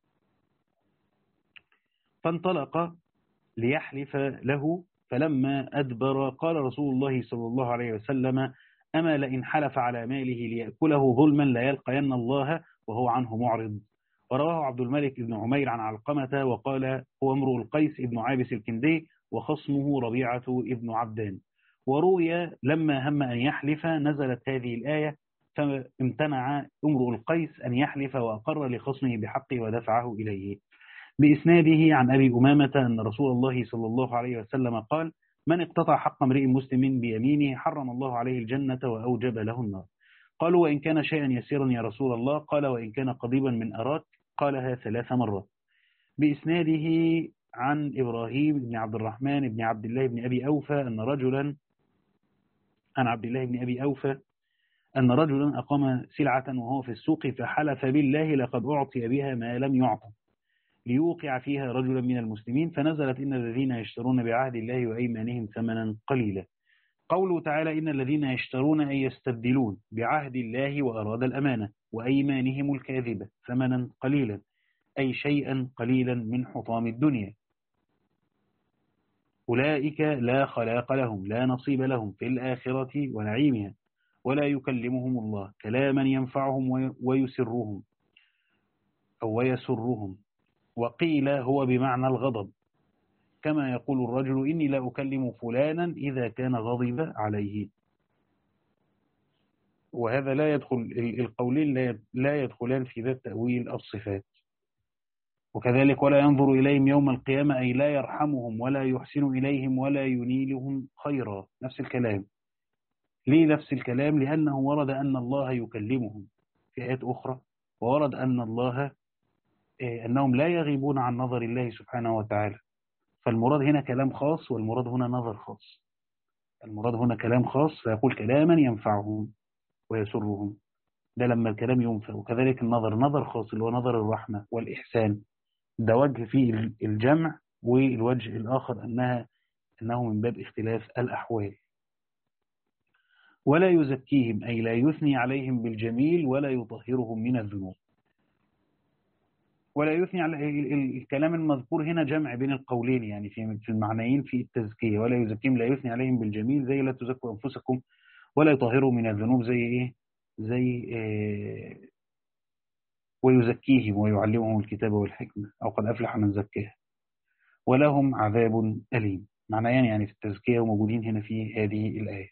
فانطلق ليحلف له، فلما أدبر قال رسول الله صلى الله عليه وسلم: أما لئن حلف على ماله ليأكله ظلما لا يلقين الله وهو عنه معرض. ورواه عبد الملك بن عمير عن علقمة وقال: هو امرؤ القيس ابن عابس الكندي وخصمه ربيعة ابن عبدان. وروي لما هم أن يحلف نزلت هذه الآية: فامتنع امرؤ القيس أن يحلف وأقر لخصمه بحقه ودفعه إليه. بإسناده عن أبي أمامة أن رسول الله صلى الله عليه وسلم قال: من اقتطع حق امرئ مسلم بيمينه حرم الله عليه الجنة وأوجب له النار. قالوا: وإن كان شيئا يسيرا يا رسول الله؟ قال: وإن كان قضيبا من أراك. قالها ثلاث مرات. بإسناده عن إبراهيم بن عبد الرحمن بن عبد الله بن أبي أوفى أن رجلا عن عبد الله بن أبي أوفى أن رجلا أقام سلعة وهو في السوق فحلف بالله: لقد أعطي بها ما لم يعطى، ليوقع فيها رجلا من المسلمين، فنزلت: إن الذين يشترون بعهد الله وأيمانهم ثمنا قليلا. قوله تعالى: إن الذين يشترون أي يستبدلون بعهد الله وأراد الأمانة وأيمانهم الكاذبة ثمنا قليلا، أي شيئا قليلا من حطام الدنيا، أولئك لا خلاق لهم لا نصيب لهم في الآخرة ونعيمها، ولا يكلمهم الله كلاما ينفعهم ويسرهم أو ويسرهم. وقيل هو بمعنى الغضب، كما يقول الرجل: إني لا أكلم فلانا إذا كان غضب عليه. وهذا لا يدخل، القولين لا يدخلان في ذات تأويل الصفات. وكذلك: ولا ينظر إليهم يوم القيامة، أي لا يرحمهم ولا يحسن إليهم ولا ينيلهم خيرا. نفس الكلام. ليه نفس الكلام؟ لأنه ورد أن الله يكلمهم في آيات أخرى، وورد أن الله أنهم لا يغيبون عن نظر الله سبحانه وتعالى. فالمراد هنا كلام خاص، والمراد هنا نظر خاص. المراد هنا كلام خاص، فيقول كلاما ينفعهم ويسرهم، ده لما الكلام ينفع. وكذلك النظر نظر خاص اللي هو نظر الرحمة والإحسان، ده وجه فيه الجمع، والوجه الآخر أنها أنه من باب اختلاف الأحوال. ولا يزكيهم، أي لا يثني عليهم بالجميل ولا يطهرهم من الذنوب. ولا يثني على الكلام المذكور هنا جمع بين القولين، يعني في المعنيين في التزكية. ولا يزكيهم لا يثني عليهم بالجميل، زي لا تزكوا أنفسكم، ولا يطهروا من الذنوب زي إيه؟ زي إيه؟ ويزكيهم ويعلمهم الكتاب والحكمة، أو قد أفلح من زكاها، ولهم عذاب أليم. معنيان يعني في التزكية وموجودين هنا في هذه الآية.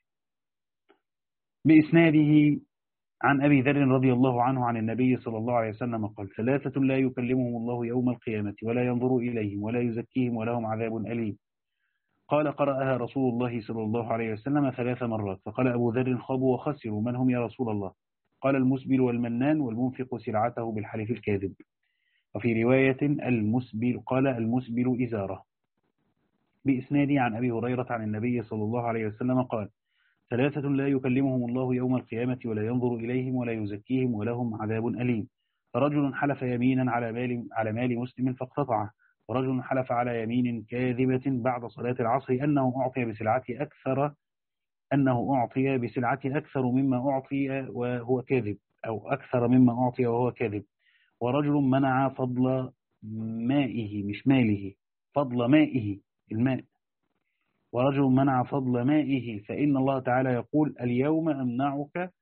بإسناده عن أبي ذر رضي الله عنه عن النبي صلى الله عليه وسلم قال: ثلاثة لا يكلمهم الله يوم القيامة ولا ينظر إليهم ولا يزكيهم ولهم عذاب أليم. قال: قرأها رسول الله صلى الله عليه وسلم ثلاث مرات. فقال أبو ذر: خابوا وخسروا، من هم يا رسول الله؟ قال: المسبل والمنان والمنفق سلعته بالحلف الكاذب. وفي رواية المسبل قال المسبل إزارة. بإسنادي عن أبي هريرة عن النبي صلى الله عليه وسلم قال: ثلاثة لا يكلمهم الله يوم القيامة ولا ينظر إليهم ولا يزكيهم ولهم عذاب أليم: رجل حلف يمينا على مال على مال مسلم فاقتطعه، ورجل حلف على يمين كاذبة بعد صلاة العصر أنه أعطي بسلعته أكثر أنه أعطي بسلعته أكثر مما أعطي وهو كاذب، أو أكثر مما أعطي وهو كاذب. ورجل منع فضل مائه، مش ماله، فضل مائه الماء. ورجل منع فضل مائه، فإن الله تعالى يقول: اليوم أمنعك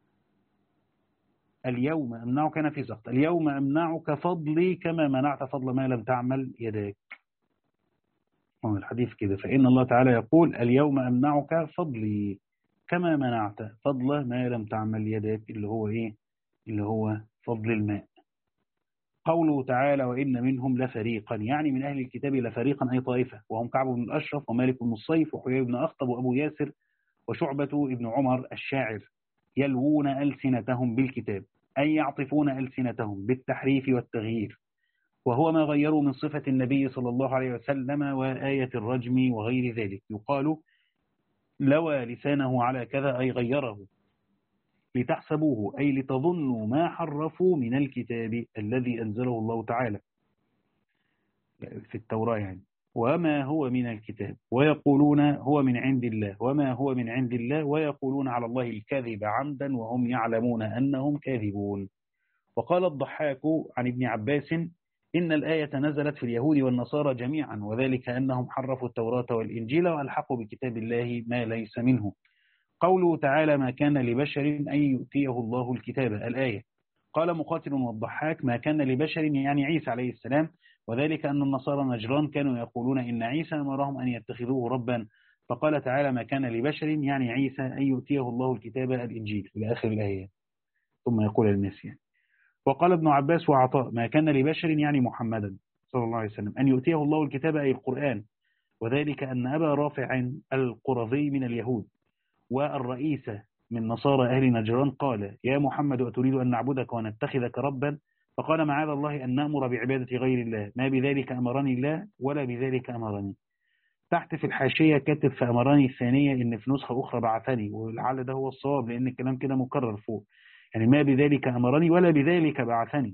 اليوم أمنعك أنا في سخط اليوم أمنعك فضلي كما منعت فضل ما لم تعمل يداك. هو الحديث كده، فإن الله تعالى يقول: اليوم أمنعك فضلي كما منعت فضل ما لم تعمل يداك، اللي هو إيه؟ اللي هو فضل الماء. قوله تعالى: وإن منهم لفريقا، يعني من أهل الكتاب لفريقا أي طائفة، وهم كعب بن الأشرف ومالك بن الصيف وحيي بن أخطب وأبو ياسر وشعبة ابن عمر الشاعر، يلوون ألسنتهم بالكتاب، أي يعطفون ألسنتهم بالتحريف والتغيير، وهو ما غيروا من صفة النبي صلى الله عليه وسلم وآية الرجم وغير ذلك. يقال لوى لسانه على كذا أي غيره، لتحسبوه أي لتظنوا ما حرفوا من الكتاب الذي أنزله الله تعالى في التوراة يعني، وما هو من الكتاب، ويقولون هو من عند الله وما هو من عند الله، ويقولون على الله الكذب عمدا وهم يعلمون أنهم كاذبون. وقال الضحاك عن ابن عباس: إن الآية نزلت في اليهود والنصارى جميعا، وذلك أنهم حرفوا التوراة والإنجيل وألحقوا بكتاب الله ما ليس منه. قوله تعالى: ما كان لبشر أن يؤتيه الله الكتاب، الآية. قال مقاتل والضحاك: ما كان لبشر يعني عيسى عليه السلام، وذلك أن النصارى نجران كانوا يقولون إن عيسى أمرهم أن يتخذوه ربا، فقال تعالى: ما كان لبشر يعني عيسى أن يؤتيه الله الكتاب الإنجيل إلى آخر الآية، ثم يقول المسيح. وقال ابن عباس وعطاء: ما كان لبشر يعني محمدا صلى الله عليه وسلم أن يؤتيه الله الكتاب أي القرآن، وذلك أن أبا رافع القرظي من اليهود والرئيسة من نصارى أهل نجران قال: يا محمد أتريد أن نعبدك ونتخذك ربا؟ فقال: معاذ الله أن نأمر بعبادة غير الله، ما بذلك أمرني الله ولا بذلك أمرني. تحت في الحاشية كاتب في أمرني الثانية إن في نسخة أخرى بعثني، ولعل ده هو الصواب لأن الكلام كده مكرر فوق، يعني ما بذلك أمرني ولا بذلك بعثني.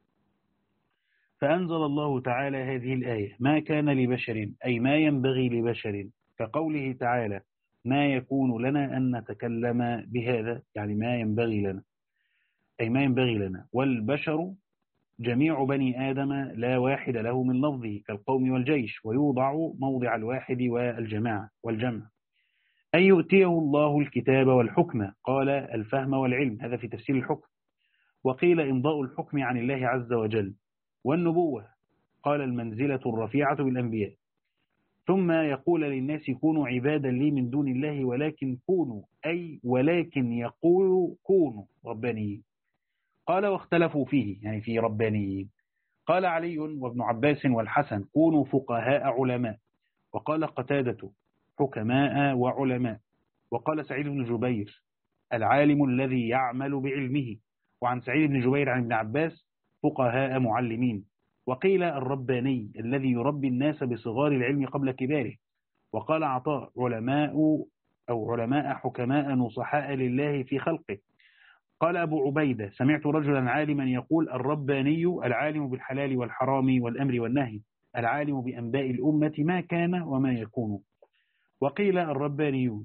فأنزل الله تعالى هذه الآية: ما كان لبشر أي ما ينبغي لبشر، كقوله تعالى: ما يكون لنا أن نتكلم بهذا، يعني ما ينبغي لنا أي ما ينبغي لنا. والبشر جميع بني آدم لا واحد له من لفظه كالقوم والجيش، ويوضع موضع الواحد والجماعة والجمع. أن يؤتيه الله الكتاب والحكمة، قال الفهم والعلم، هذا في تفسير الحكم. وقيل إمضاء الحكم عن الله عز وجل. والنبوة، قال المنزلة الرفيعة بالأنبياء. ثم يقول للناس: كونوا عبادا لي من دون الله ولكن كونوا، أي ولكن يقول كونوا ربانيين. قال واختلفوا فيه، يعني في ربانيين. قال علي وابن عباس والحسن: كونوا فقهاء علماء. وقال قتادة: حكماء وعلماء. وقال سعيد بن جبير: العالم الذي يعمل بعلمه. وعن سعيد بن جبير عن ابن عباس: فقهاء معلمين. وقيل الرباني الذي يربي الناس بصغار العلم قبل كباره. وقال عطاء: علماء أو علماء حكماء نصحاء لله في خلقه. قال أبو عبيدة: سمعت رجلا عالما يقول: الرباني العالم بالحلال والحرام والأمر والنهي، العالم بأنباء الأمة ما كان وما يكون. وقيل الربانيون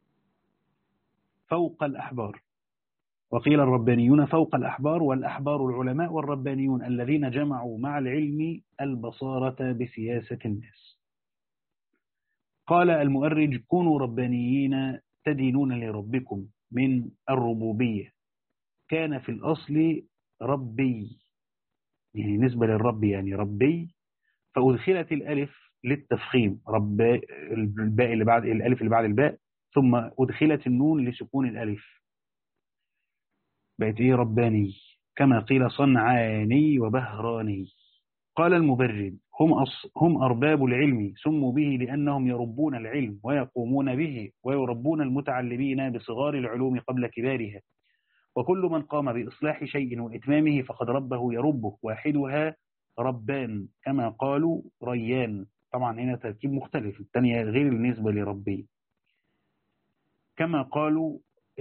فوق الأحبار. وقيل الربانيون فوق الأحبار، والأحبار العلماء، والربانيون الذين جمعوا مع العلم البصارة بسياسة الناس. قال المؤرج: كونوا ربانيين تدينون لربكم من الربوبية. كان في الأصل ربي، يعني نسبة للرب، يعني ربي، فأدخلت الألف للتفخيم، رب الباء اللي بعد الألف اللي بعد الباء، ثم أدخلت النون لسكون الألف، بقت إيه؟ رباني. كما قيل صنعاني وبهراني. قال المبرد: هم, أص... هم أرباب العلم، سموا به لأنهم يربون العلم ويقومون به، ويربون المتعلمين بصغار العلوم قبل كبارها. وكل من قام بإصلاح شيء وإتمامه فقد ربه يربه، واحدها ربان كما قالوا ريان. طبعا هنا تركيب مختلف، الثانية غير النسبة لربي. كما قالوا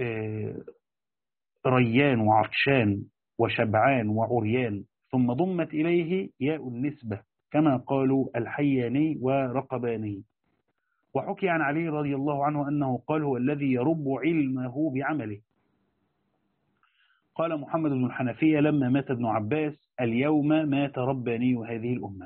ريان وعطشان وشبعان وعريان، ثم ضمت إليه ياء النسبة كما قالوا الحياني ورقباني. وحكي عن علي رضي الله عنه أنه قال هو الذي يرب علمه بعمله. قال محمد بن الحنفية لما مات ابن عباس اليوم مات رباني هذه الأمة.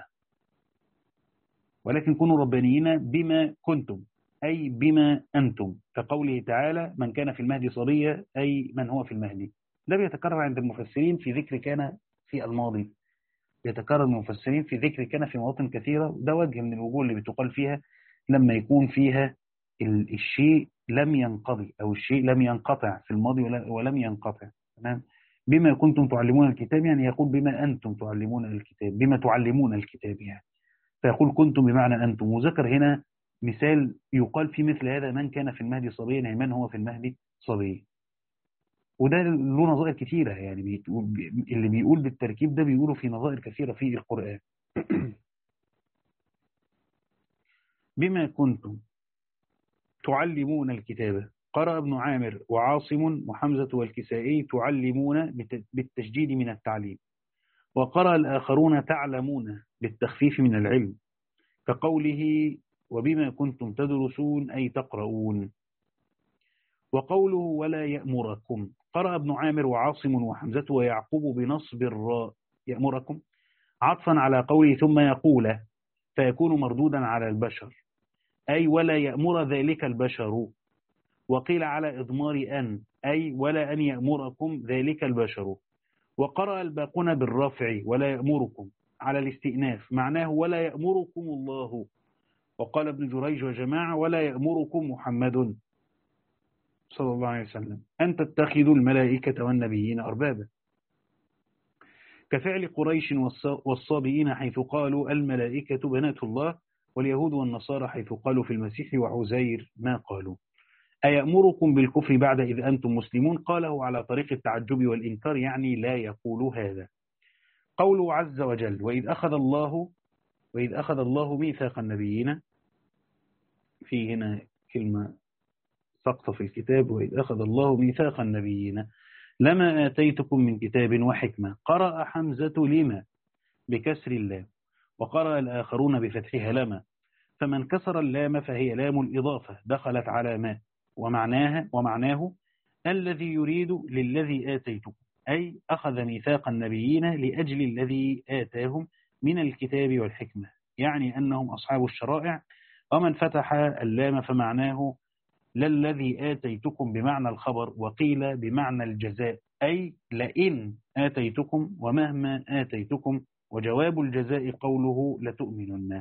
ولكن كونوا ربانيين بما كنتم، أي بما أنتم، كقوله تعالى من كان في المهدي صبيا، أي من هو في المهدي. ده بيتكرر عند المفسرين في ذكر كان في الماضي، بيتكرر المفسرين في ذكر كان في مواطن كثيرة. ده وجه من الوجوه اللي بتقال فيها لما يكون فيها الشيء لم ينقضي أو الشيء لم ينقطع في الماضي ولم ينقطع. تمام. بما كنتم تعلمون الكتاب يعني يقول بما أنتم تعلمون الكتاب، بما تعلمون الكتاب يعني، فيقول كنتم بمعنى أنتم. وذكر هنا مثال يقال في مثل هذا من كان في المهدي صبيا، يعني من هو في المهدي صبي. وده له نظائر كثيرة، يعني بيقول اللي بيقول بالتركيب ده بيقولوا في نظائر كثيرة في القرآن. بما كنتم تعلمون الكتاب. قرأ ابن عامر وعاصم وحمزة والكسائي تعلمون بالتشديد من التعليم. وقرأ الآخرون تعلمون بالتخفيف من العلم، كقوله وبما كنتم تدرسون أي تقرؤون. وقوله ولا يأمركم. قرأ ابن عامر وعاصم وحمزة ويعقوب بنصب الراء يأمركم عطفا على قوله ثم يقول، فيكون مردودا على البشر، أي ولا يأمر ذلك البشر. وقيل على إضمار أن، أي ولا أن يأمركم ذلك البشر. وقرأ الباقون بالرفع ولا يأمركم على الاستئناف، معناه ولا يأمركم الله. وقال ابن جريج وجماعة ولا يأمركم محمد صلى الله عليه وسلم أن تتخذوا الملائكة والنبيين أربابا، كفعل قريش والصابئين حيث قالوا الملائكة بنات الله، واليهود والنصارى حيث قالوا في المسيح وعزير ما قالوا. أيأمركم بالكفر بعد إذ أنتم مسلمون؟ قاله على طريق التعجب والإنكار، يعني لا يقول هذا. قوله عز وجل وإذ أخذ الله وإذ أخذ الله ميثاق النبيين، في هنا كلمة سقط في الكتاب، وإذ أخذ الله ميثاق النبيين لما آتيتكم من كتاب وحكمة. قرأ حمزة لما بكسر اللام، وقرأ الآخرون بفتحها لما، فمن كسر اللام فهي لام الإضافة دخلت على ما، ومعناها ومعناه الذي يريد للذي آتيتكم، أي أخذ ميثاق النبيين لأجل الذي آتاهم من الكتاب والحكمة، يعني أنهم أصحاب الشرائع. ومن فتح اللام فمعناه للذي آتيتكم بمعنى الخبر، وقيل بمعنى الجزاء، أي لئن آتيتكم ومهما آتيتكم، وجواب الجزاء قوله لتؤمنن.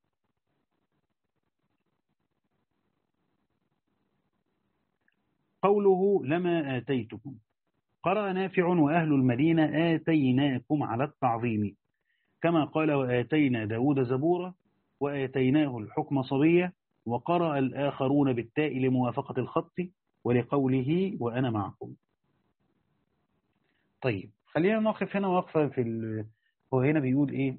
قوله لما آتيتكم. قرأ نافع وأهل المدينة آتيناكم على التعظيم، كما قال وآتينا داود زبورا وآتيناه الحكم صبيا. وقرأ الآخرون بالتاء لموافقة الخط ولقوله وأنا معكم. طيب خلينا نقف هنا وقفة في ال... هو هنا بيقول إيه؟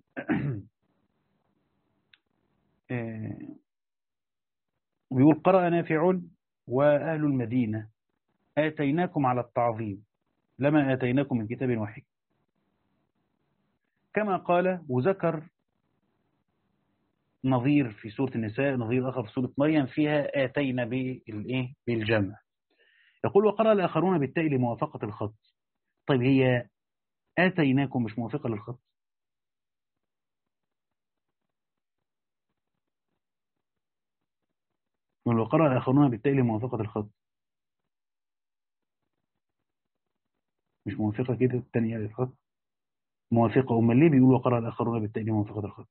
بيقول قرأ نافع وأهل المدينة آتيناكم على التعظيم لما آتيناكم من كتاب وحكمة، كما قال. وذكر نظير في سورة النساء، نظير آخر في سورة مريم فيها آتينا بالإيه؟ بالجمع. يقول وقرأ الآخرون بالتاء لموافقة الخط. طيب هي آتيناكم مش موافقة للخط؟ وقرأ الآخرون بالتاء لموافقة الخط مش موافقة كده، الثانية للخط موافقة. أمال ليه بيقولوا وقرأ الآخرون بالتاء لموافقة الخط؟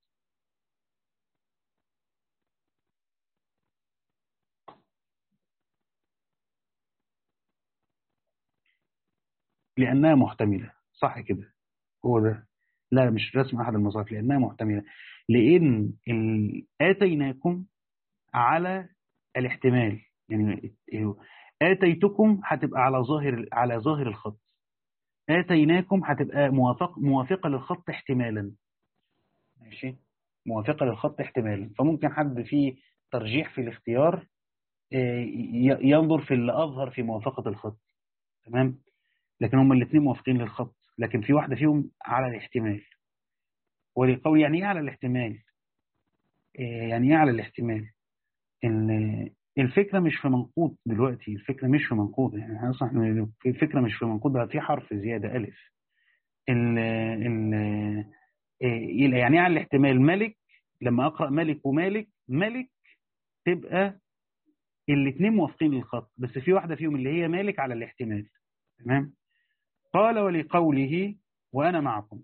لأنها محتملة، صح كده؟ هو ده، لا مش رسم أحد المصارف، لأنها محتملة، لأن آتيناكم على الاحتمال، يعني آتيتكم هتبقى على ظاهر على ظاهر الخط، آتيناكم هتبقى موافق موافقة للخط احتمالا. ماشي، موافقة للخط احتمالا، فممكن حد فيه ترجيح في الاختيار ينظر في اللي أظهر في موافقة الخط. تمام، لكن هما الاثنين موافقين للخط، لكن في واحدة فيهم على الاحتمال. ولقول يعني ايه على الاحتمال؟ يعني ايه على الاحتمال؟ ان الفكرة مش في منقوط دلوقتي، الفكرة مش في منقوط، يعني احنا اصلا الفكرة مش في منقوط، ده في حرف زيادة ألف. ال ال يعني ايه على الاحتمال؟ ملك، لما أقرأ ملك ومالك، ملك تبقى الاثنين موافقين للخط، بس في واحدة فيهم اللي هي مالك على الاحتمال. تمام. قال ولقوله وأنا معكم.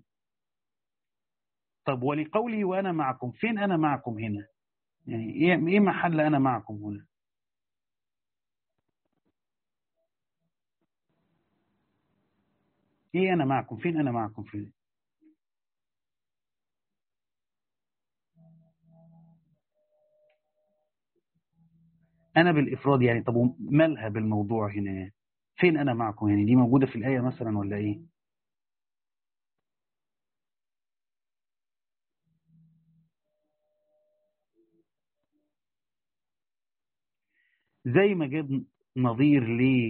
طب ولقوله وأنا معكم، فين أنا معكم هنا؟ يعني إيه إيه محل أنا معكم هنا؟ إيه أنا معكم؟ فين أنا معكم فين؟ أنا بالإفراد يعني. طب مالها بالموضوع هنا يعني؟ فين أنا معكم يعني؟ دي موجودة في الآية مثلا ولا إيه؟ زي ما جاب نظير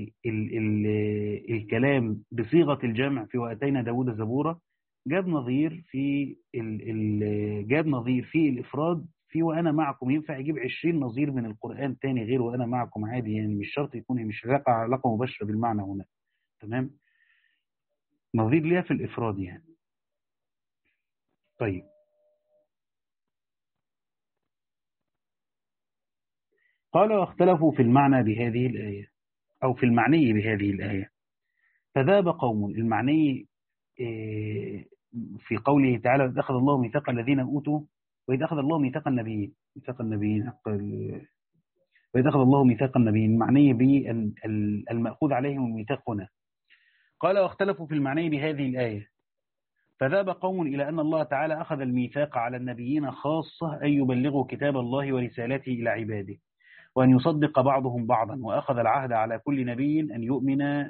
للكلام بصيغة الجمع في وآتينا داود زبورا، جاب نظير في ال ال جاب نظير في الإفراد في وأنا معكم. ينفع يجيب عشرين نظير من القرآن تاني غير وأنا معكم عادي يعني، مش شرط يكون، مش علاقة علاقة مباشرة بالمعنى هنا. تمام، نظير ليها في الإفراد يعني. طيب، قال واختلفوا في المعنى بهذه الآية، أو في المعني بهذه الآية. فذاب قوم المعني في قوله تعالى وإذ أخذ الله ميثاق الذين أوتوا، وإذ أخذ الله ميثاق النبيين، ميثاق النبيين حق ال... وإذ أخذ الله ميثاق النبيين معنيه بالمأخوذ عليهم الميثاق هنا. قال واختلفوا في المعني بهذه الآية. فذهب قوم إلى أن الله تعالى أخذ الميثاق على النبيين خاصة أن يبلغوا كتاب الله ورسالته إلى عباده، وأن يصدق بعضهم بعضا، وأخذ العهد على كل نبي أن يؤمن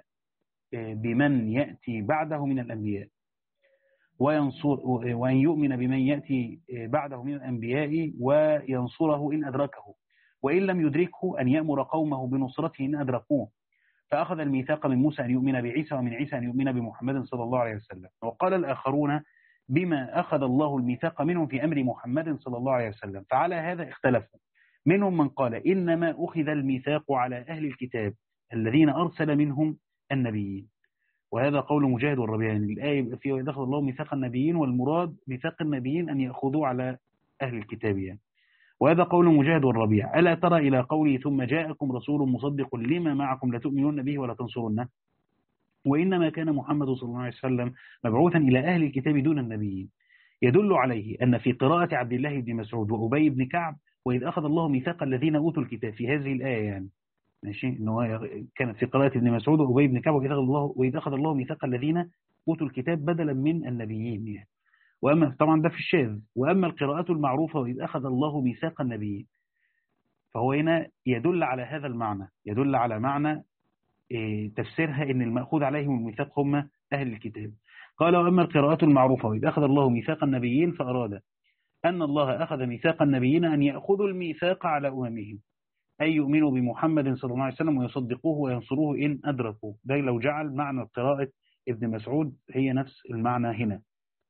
بمن يأتي بعده من الأنبياء، وينصر وأن يؤمن بمن يأتي بعده من الأنبياء وينصره إن أدركه، وإن لم يدركه أن يأمر قومه بنصرته إن أدركوه. فأخذ الميثاق من موسى أن يؤمن بعيسى، ومن عيسى أن يؤمن بمحمد صلى الله عليه وسلم. وقال الآخرون بما أخذ الله الميثاق منهم في أمر محمد صلى الله عليه وسلم. فعلى هذا اختلفوا، منهم من قال إنما أخذ الميثاق على أهل الكتاب الذين أرسل منهم النبيين، وهذا قول مجاهد والربيعي. الآية فيه وإذ أخذ الله ميثاق النبيين، والمراد ميثاق النبيين أن يأخذوا على أهل الكتاب يعني. وهذا قول مجاهد والربيع. ألا ترى إلى قوله ثم جاءكم رسول مصدق لما معكم لتؤمنون به ولا تنصرونه، وإنما كان محمد صلى الله عليه وسلم مبعوثا إلى أهل الكتاب دون النبيين، يدل عليه أن في قراءة عبد الله بن مسعود وأبي بن كعب وإذ أخذ الله ميثاق الذين أوتوا الكتاب في هذه الآية يعني، ماشي، إنه كانت في قراءة ابن مسعود وأبي بن كعب وإذ أخذ الله وإذ أخذ الله ميثاق الذين أوتوا الكتاب بدلا من النبيين يعني. وأما طبعا ده في الشاذ. وأما القراءة المعروفة وإذ أخذ الله ميثاق النبيين، فهو هنا يدل على هذا المعنى، يدل على معنى إيه تفسيرها إن المأخوذ عليهم الميثاق هم أهل الكتاب. قال وأما القراءة المعروفة وإذ أخذ الله ميثاق النبيين، فأراد أن الله أخذ ميثاق النبيين أن يأخذوا الميثاق على أممهم، أي يؤمنوا بمحمد صلى الله عليه وسلم ويصدقوه وينصروه إن أدركوا. ده لو جعل معنى قراءة ابن مسعود هي نفس المعنى هنا.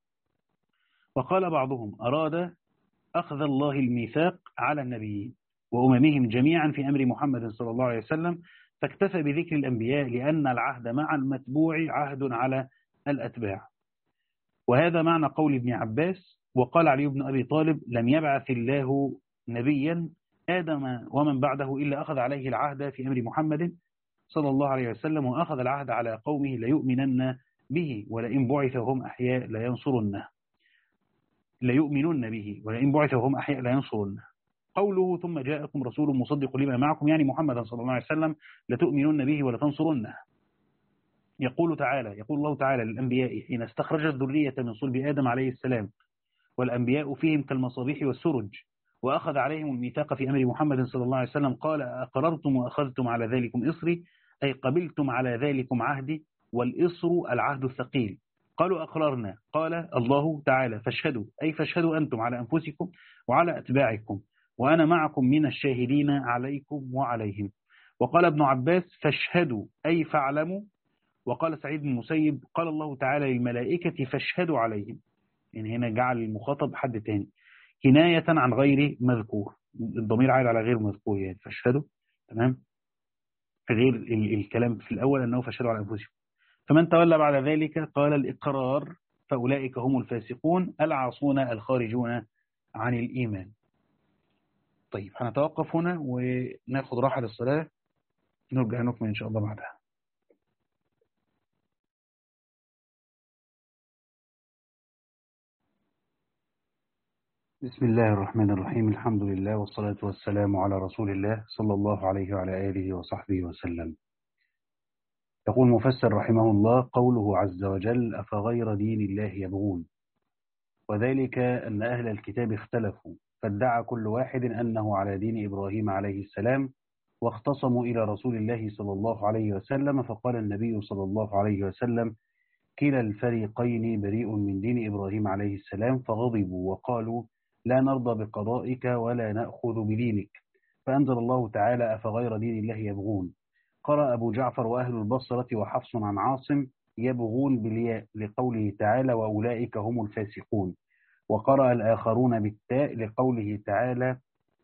وقال بعضهم أراد أخذ الله الميثاق على النبيين وأممهم جميعا في أمر محمد صلى الله عليه وسلم، فاكتفى بذكر الأنبياء لأن العهد مع المتبوع عهد على الأتباع. وهذا معنى قول ابن عباس. وقال علي بن أبي طالب لم يبعث الله نبيا آدم ومن بعده إلا أخذ عليه العهد في أمر محمد صلى الله عليه وسلم، وأخذ العهد على قومه ليؤمنن به ولئن بعث وهم أحياء لينصرنه، ليؤمنن به ولئن بعث وهم أحياء لينصرنه. قوله ثم جاءكم رسول مصدق لما معكم يعني محمد صلى الله عليه وسلم لتؤمنن به ولتنصرنه. يقول تعالى يقول الله تعالى للأنبياء حين استخرج الذرية من صلب آدم عليه السلام، والأنبياء فيهم كالمصابيح والسرج، وأخذ عليهم الميثاق في أمر محمد صلى الله عليه وسلم، قال أقررتم وأخذتم على ذلكم إصري، أي قبلتم على ذلكم عهدي، والإصر العهد الثقيل. قالوا أقررنا. قال الله تعالى فاشهدوا، أي فاشهدوا أنتم على أنفسكم وعلى أتباعكم، وأنا معكم من الشاهدين عليكم وعليهم. وقال ابن عباس فاشهدوا أي فاعلموا. وقال سعيد بن المسيب قال الله تعالى للملائكة فاشهدوا عليهم، يعني هنا جعل المخاطب حد تاني كناية عن غير مذكور، الضمير عائد على غير مذكور، يعني فاشهدوا تمام، غير ال- الكلام في الأول أنه فاشهدوا على أنفسهم. فمن تولى بعد ذلك قال الإقرار فأولئك هم الفاسقون العاصون الخارجون عن الإيمان. طيب هنتوقف هنا وناخد راحة للصلاة، نرجع نكمل إن شاء الله بعدها. بسم الله الرحمن الرحيم، الحمد لله والصلاة والسلام على رسول الله صلى الله عليه وعلى آله وصحبه وسلم. يقول مفسر رحمه الله قوله عز وجل أفغير دين الله يبغون، وذلك أن أهل الكتاب اختلفوا فادعى كل واحد أنه على دين إبراهيم عليه السلام، واختصموا إلى رسول الله صلى الله عليه وسلم، فقال النبي صلى الله عليه وسلم كلا الفريقين بريء من دين إبراهيم عليه السلام، فغضبوا وقالوا لا نرضى بقضائك ولا نأخذ بدينك، فأنزل الله تعالى أفغير دين الله يبغون. قرأ أبو جعفر وأهل البصرة وحفص عن عاصم يبغون بالياء لقوله تعالى وأولئك هم الفاسقون، وقرأ الآخرون بالتاء لقوله تعالى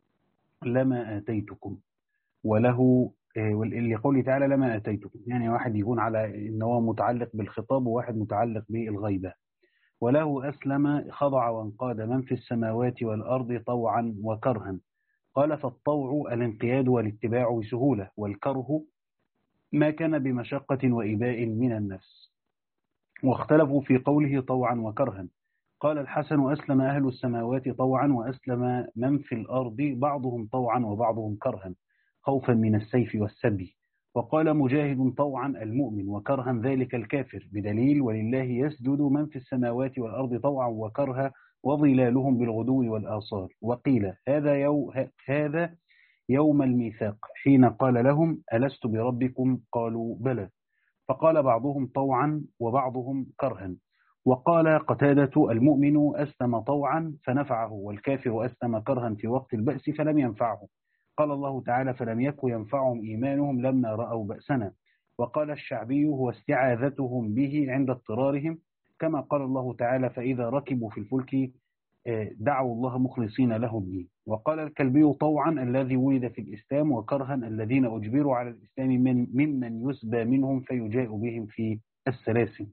لما آتيتكم، وله لقوله تعالى لما آتيتكم، يعني واحد يكون على إن هو متعلق بالخطاب وواحد متعلق بالغيبة. وله أسلم خضع وانقاد من في السماوات والأرض طوعا وكرها. قال فالطوع الانقياد والاتباع بسهولة، والكره ما كان بمشقة وإباء من النفس. واختلفوا في قوله طوعا وكرها. قال الحسن أسلم أهل السماوات طوعا، وأسلم من في الأرض بعضهم طوعا وبعضهم كرها خوفا من السيف والسبي. وقال مجاهد طوعا المؤمن وكرها ذلك الكافر، بدليل ولله يسجد من في السماوات والأرض طوعا وكرها وظلالهم بالغدو والآصال. وقيل هذا يوم هذا يوم الميثاق حين قال لهم ألست بربكم قالوا بلى، فقال بعضهم طوعا وبعضهم كرها. وقال قتادة المؤمن أسلم طوعا فنفعه، والكافر أسلم كرها في وقت البأس فلم ينفعه. قال الله تعالى فلم يك ينفعهم إيمانهم لما رأوا بأسنا. وقال الشعبي هو استعاذتهم به عند اضطرارهم، كما قال الله تعالى فإذا ركبوا في الفلك دعوا الله مخلصين له الدين. وقال الكلبي طوعا الذي ولد في الإسلام، وكرها الذين أجبروا على الإسلام من ممن يسبى منهم فيجاء بهم في السلاسل.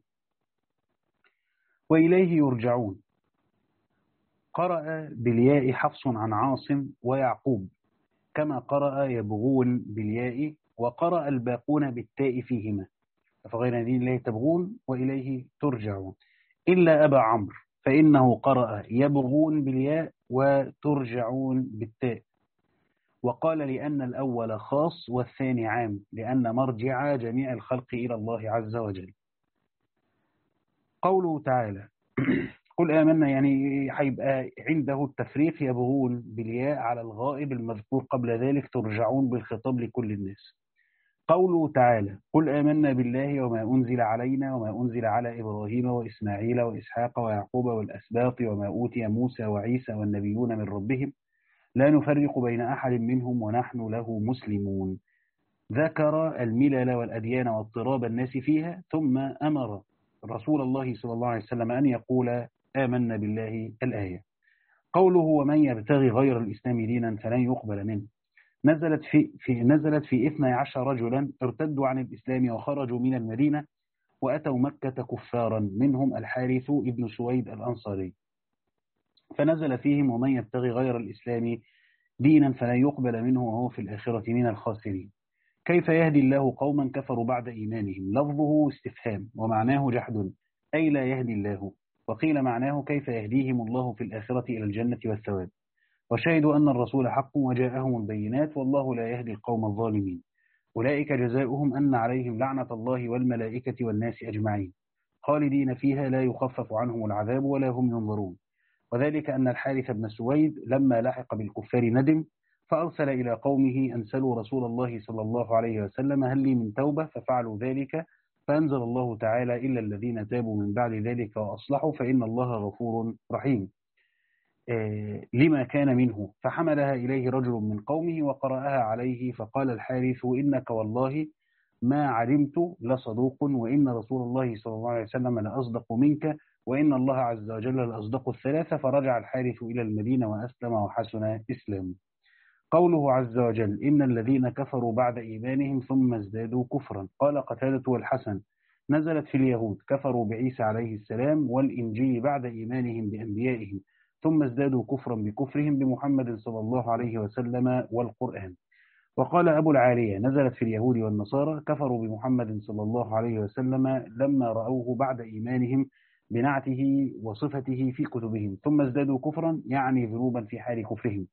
وإليه يرجعون. قرأ بالياء حفص عن عاصم ويعقوب، كما قرأ يبغون بالياء، وقرأ الباقون بالتاء فيهما فغير دين الله تبغون وإليه ترجعون، إلا أبا عمرو فإنه قرأ يبغون بالياء وترجعون بالتاء. وقال لأن الأول خاص والثاني عام، لأن مرجع جميع الخلق إلى الله عز وجل. قوله تعالى قل آمنا، يعني هيبقى عنده التفريق يبغون بالياء على الغائب المذكور قبل ذلك، ترجعون بالخطاب لكل الناس. قوله تعالى قل آمنا بالله وما أنزل علينا وما أنزل على إبراهيم وإسماعيل وإسحاق ويعقوب والأسباط وما أوتي موسى وعيسى والنبيون من ربهم لا نفرق بين أحد منهم ونحن له مسلمون. ذكر الملل والأديان واضطراب الناس فيها، ثم أمر رسول الله صلى الله عليه وسلم أن يقول آمنا بالله الآية. قوله ومن يبتغي غير الإسلام دينا فلن يقبل منه، نزلت في, في نزلت في اثني عشر رجلا ارتدوا عن الإسلام وخرجوا من المدينة وأتوا مكة كفارا، منهم الحارث ابن سويد الأنصاري، فنزل فيهم ومن يبتغي غير الإسلام دينا فلن يقبل منه وهو في الآخرة من الخاسرين. كيف يهدي الله قوما كفروا بعد إيمانهم؟ لفظه استفهام ومعناه جحد، أي لا يهدي الله. وقيل معناه كيف يهديهم الله في الآخرة إلى الجنة والثواب. وشهدوا أن الرسول حق وجاءهم البينات والله لا يهدي القوم الظالمين. أولئك جزاؤهم أن عليهم لعنة الله والملائكة والناس أجمعين، خالدين فيها لا يخفف عنهم العذاب ولا هم ينظرون. وذلك أن الحارث بن سويد لما لحق بالكفار ندم، فأرسل إلى قومه أن سألوا رسول الله صلى الله عليه وسلم هل لي من توبة، ففعلوا ذلك فأنزل الله تعالى إلا الذين تابوا من بعد ذلك وأصلحوا فإن الله غفور رحيم. آه لما كان منه فحملها إليه رجل من قومه وقرأها عليه فقال الحارث إنك والله ما علمت لصدوق وإن رسول الله صلى الله عليه وسلم لأصدق منك وإن الله عز وجل لأصدق الثلاثة. فرجع الحارث إلى المدينة وأسلم وحسن إسلام. قوله عز وجل إن الذين كفروا بعد إيمانهم ثم ازدادوا كفرا. قال قتادة والحسن نزلت في اليهود كفروا بعيسى عليه السلام والإنجيل بعد إيمانهم بأنبيائهم ثم ازدادوا كفرا بكفرهم بمحمد صلى الله عليه وسلم والقرآن. وقال أبو العالية نزلت في اليهود والنصارى كفروا بمحمد صلى الله عليه وسلم لما رأوه بعد إيمانهم بنعته وصفته في كتبهم ثم ازدادوا كفرا يعني ذنوبا في حال كفرهم.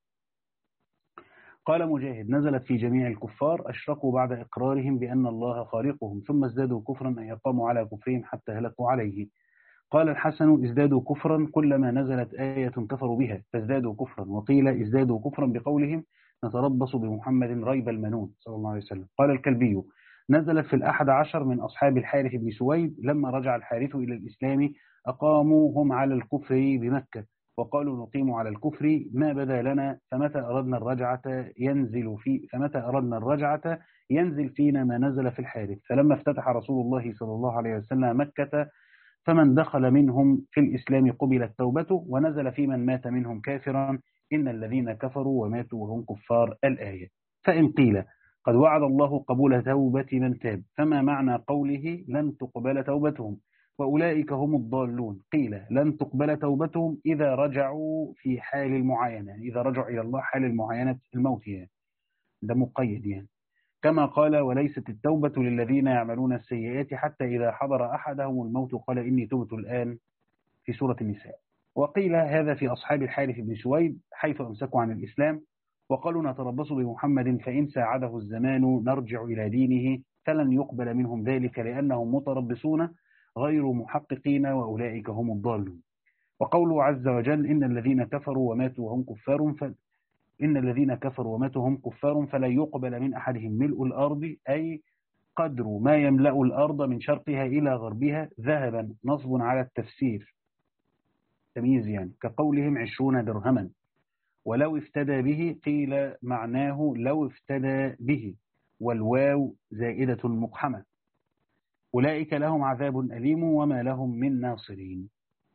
قال مجاهد نزلت في جميع الكفار أشركوا بعد إقرارهم بأن الله خالقهم ثم ازدادوا كفرا أن يقاموا على كفرهم حتى هلكوا عليه. قال الحسن ازدادوا كفرا كلما نزلت آية كفروا بها فازدادوا كفرا. وقيل ازدادوا كفرا بقولهم نتربص بمحمد ريب المنون صلى الله عليه وسلم. قال الكلبي نزلت في الأحد عشر من أصحاب الحارث بن سويد لما رجع الحارث إلى الإسلام أقاموا هم على الكفر بمكة وقالوا نقيم على الكفر ما بدا لنا فمتى أردنا الرجعة ينزل في فمتى أردنا الرجعة ينزل فينا ما نزل في الحارث. فلما افتتح رسول الله صلى الله عليه وسلم مكة فمن دخل منهم في الإسلام قبلت توبته ونزل في من مات منهم كافرا إن الذين كفروا وماتوا وهم كفار الآية. فإن قيل قد وعد الله قبول توبة من تاب فما معنى قوله لن تقبل توبتهم وأولئك هم الضالون؟ قيل لن تقبل توبتهم إذا رجعوا في حال المعاينة إذا رجعوا إلى الله حال المعاينة الموت يعني. ده مقيد يعني كما قال وليست التوبة للذين يعملون السيئات حتى إذا حضر أحدهم الموت قال إني تبت الآن في سورة النساء. وقيل هذا في أصحاب الحارث بن سويد حيث أمسكوا عن الإسلام وقالوا نتربص بمحمد فإن ساعده الزمان نرجع إلى دينه فلن يقبل منهم ذلك لأنهم متربصون غير محققين وأولئك هم الضالون. وقوله عز وجل إن الذين كفروا وماتوا وهم كفار ف... إن الذين كفروا وماتوا هم كفار فلن يقبل من أحدهم ملء الأرض أي قدر ما يملأ الأرض من شرقها إلى غربها ذهبا نصب على التفسير تمييز يعني كقولهم عشرون درهما. ولو افتدى به قيل معناه لو افتدى به والواو زائدة مقحمة. أولئك لهم عذاب أليم وما لهم من ناصرين.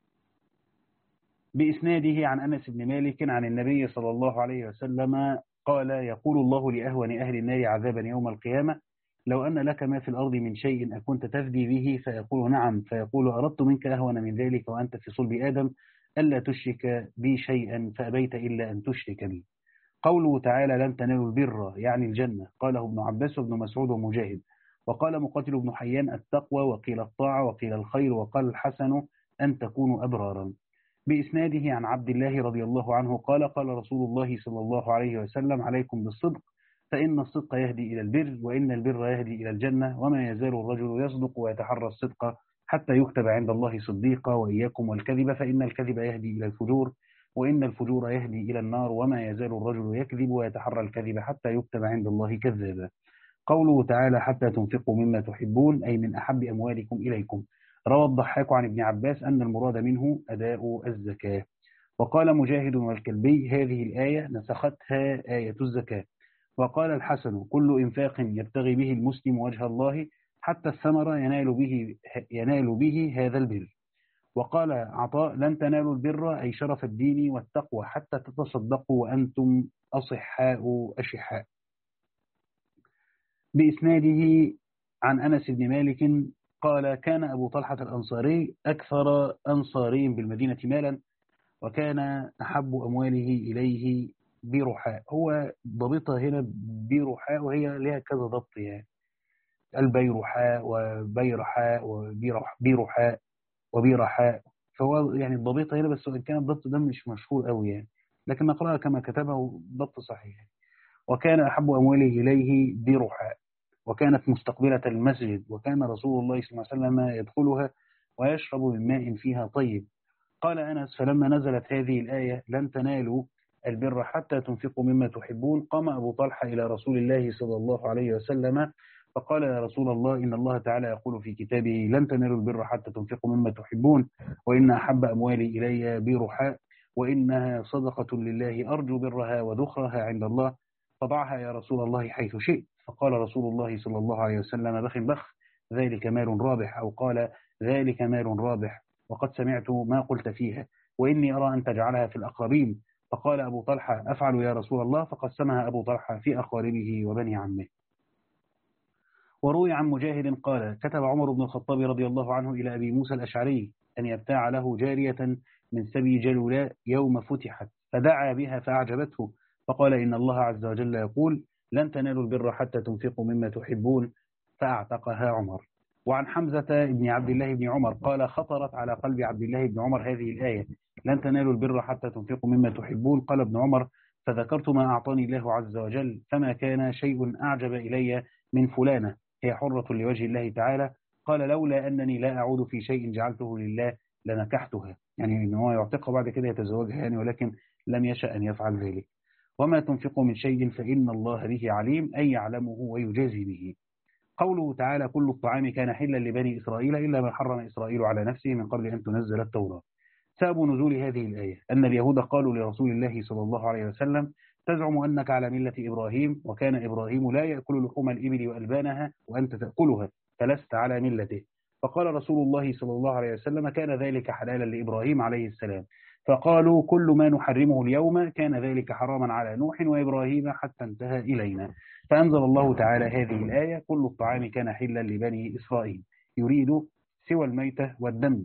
بإسناده عن أنس بن مالك عن النبي صلى الله عليه وسلم قال يقول الله لأهون أهل النار عذابا يوم القيامة لو أن لك ما في الأرض من شيء أكنت تفدي به فيقول نعم فيقول أردت منك أهون من ذلك وأنت في صلب آدم ألا تشرك بي شيئا فأبيت إلا أن تشرك بي. قوله تعالى لن تنالوا البر يعني الجنة قاله ابن عباس وابن مسعود ومجاهد. وقال مقاتل بن حيان التقوى وقيل الطاعة وقيل الخير وقال الحسن أن تكونوا أبرارا. بإسناده عن عبد الله رضي الله عنه قال قال رسول الله صلى الله عليه وسلم عليكم بالصدق فإن الصدق يهدي إلى البر وإن البر يهدي إلى الجنة وما يزال الرجل يصدق ويتحرى الصدق حتى يكتب عند الله صديقا وإياكم والكذب فإن الكذب يهدي إلى الفجور وإن الفجور يهدي إلى النار وما يزال الرجل يكذب ويتحرى الكذب حتى يكتب عند الله كذابا. قوله تعالى حتى تنفقوا مما تحبون أي من أحب أموالكم إليكم. روى الضحاك عن ابن عباس أن المراد منه أداء الزكاة. وقال مجاهد والكلبي هذه الآية نسختها آية الزكاة. وقال الحسن كل إنفاق يبتغي به المسلم وجه الله حتى الثمرة ينال به, ينال به هذا البر. وقال عطاء لن تنالوا البر أي شرف الدين والتقوى حتى تتصدقوا وأنتم أصحاء أشحاء. بإسناده عن أنس بن مالك قال كان أبو طلحة الأنصاري أكثر أنصاري بالمدينة مالا وكان أحب أمواله إليه بيرحاء. هو ضبطها هنا بيرحاء وهي لها كذا ضبط يعني البيرحاء وبيرحاء وبيرحاء وبيرحاء فهو يعني الضبطها هنا بس وإن كان الضبط ده مش مشهور قوي يعني لكن نقرأها كما كتبه ضبط صحيح. وكان أحب أمواله إليه بيرحاء وكانت مستقبلة المسجد وكان رسول الله صلى الله عليه وسلم يدخلها ويشرب من ماء فيها طيب. قال أنس فلما نزلت هذه الآية لن تنالوا البر حتى تنفقوا مما تحبون قام أبو طلحة إلى رسول الله صلى الله عليه وسلم فقال يا رسول الله إن الله تعالى يقول في كتابه لن تنالوا البر حتى تنفقوا مما تحبون وإن أحب أموالي إلي برحاء وإنها صدقة لله أرجو برها وذخرها عند الله فضعها يا رسول الله حيث شئت. فقال رسول الله صلى الله عليه وسلم بخ بخ ذلك مال رابح، أو قال ذلك مال رابح وقد سمعت ما قلت فيها وإني أرى أن تجعلها في الأقربين. فقال أبو طلحة أفعل يا رسول الله، فقسمها أبو طلحة في أقاربه وبني عمه. وروي عن مجاهد قال كتب عمر بن الخطاب رضي الله عنه إلى أبي موسى الأشعري أن يبتاع له جارية من سبي جلولاء يوم فتحت، فدعا بها فأعجبته، فقال إن الله عز وجل يقول لن تنالوا البر حتى تنفقوا مما تحبون، فأعتقها عمر. وعن حمزة بن عبد الله بن عمر قال خطرت على قلب عبد الله بن عمر هذه الآية لن تنالوا البر حتى تنفقوا مما تحبون. قال ابن عمر فذكرت ما أعطاني الله عز وجل فما كان شيء أعجب إلي من فلانة هي حرة لوجه الله تعالى. قال لولا أنني لا أعود في شيء جعلته لله لنكحتها، يعني إن هو يعتقها بعد كده يتزوجها يعني، ولكن لم يشأ أن يفعل ذلك. وما تنفقوا من شيء فإن الله به عليم، أي يعلمه ويجازي به. قوله تعالى كل الطعام كان حلا لبني إسرائيل إلا ما حرم إسرائيل على نفسه من قبل أن تنزل التوراة. سبب نزول هذه الآية أن اليهود قالوا لرسول الله صلى الله عليه وسلم تزعم أنك على ملة إبراهيم وكان إبراهيم لا يأكل لحوم الإبل وألبانها وأنت تأكلها فلست على ملته. فقال رسول الله صلى الله عليه وسلم كان ذلك حلالا لإبراهيم عليه السلام. فقالوا كل ما نحرمه اليوم كان ذلك حراما على نوح وإبراهيم حتى انتهى إلينا. فأنزل الله تعالى هذه الآية كل الطعام كان حلا لبني إسرائيل، يريد سوى الميتة والدم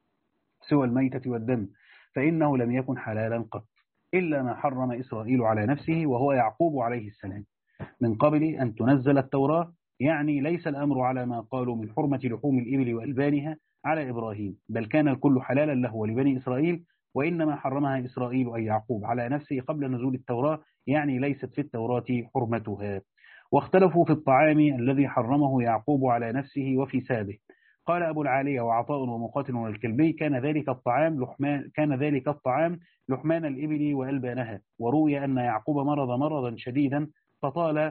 سوى الميتة والدم فإنه لم يكن حلالا قط إلا ما حرم إسرائيل على نفسه وهو يعقوب عليه السلام من قبل أن تنزل التوراة. يعني ليس الأمر على ما قالوا من حرمة لحوم الإبل وألبانها على إبراهيم، بل كان الكل حلالا له ولبني إسرائيل، وإنما حرمها إسرائيل أي يعقوب على نفسه قبل نزول التوراة، يعني ليست في التوراة حرمتها. واختلفوا في الطعام الذي حرمه يعقوب على نفسه وفي سابه. قال أبو العالية وعطاء ومقاتل والكلبي كان ذلك الطعام لحمان كان ذلك الطعام لحمان الإبل وألبانها. وروي أن يعقوب مرض مرضا شديدا فطال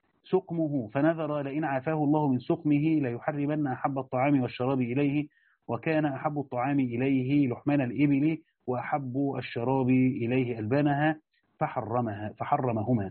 سقمه فنذر لئن عافاه الله من سقمه ليحرمن أحب الطعام والشراب إليه، وكان أحب الطعام إليه لحمان الإبل وأحب الشراب إليه ألبانها فحرمها فحرمهما.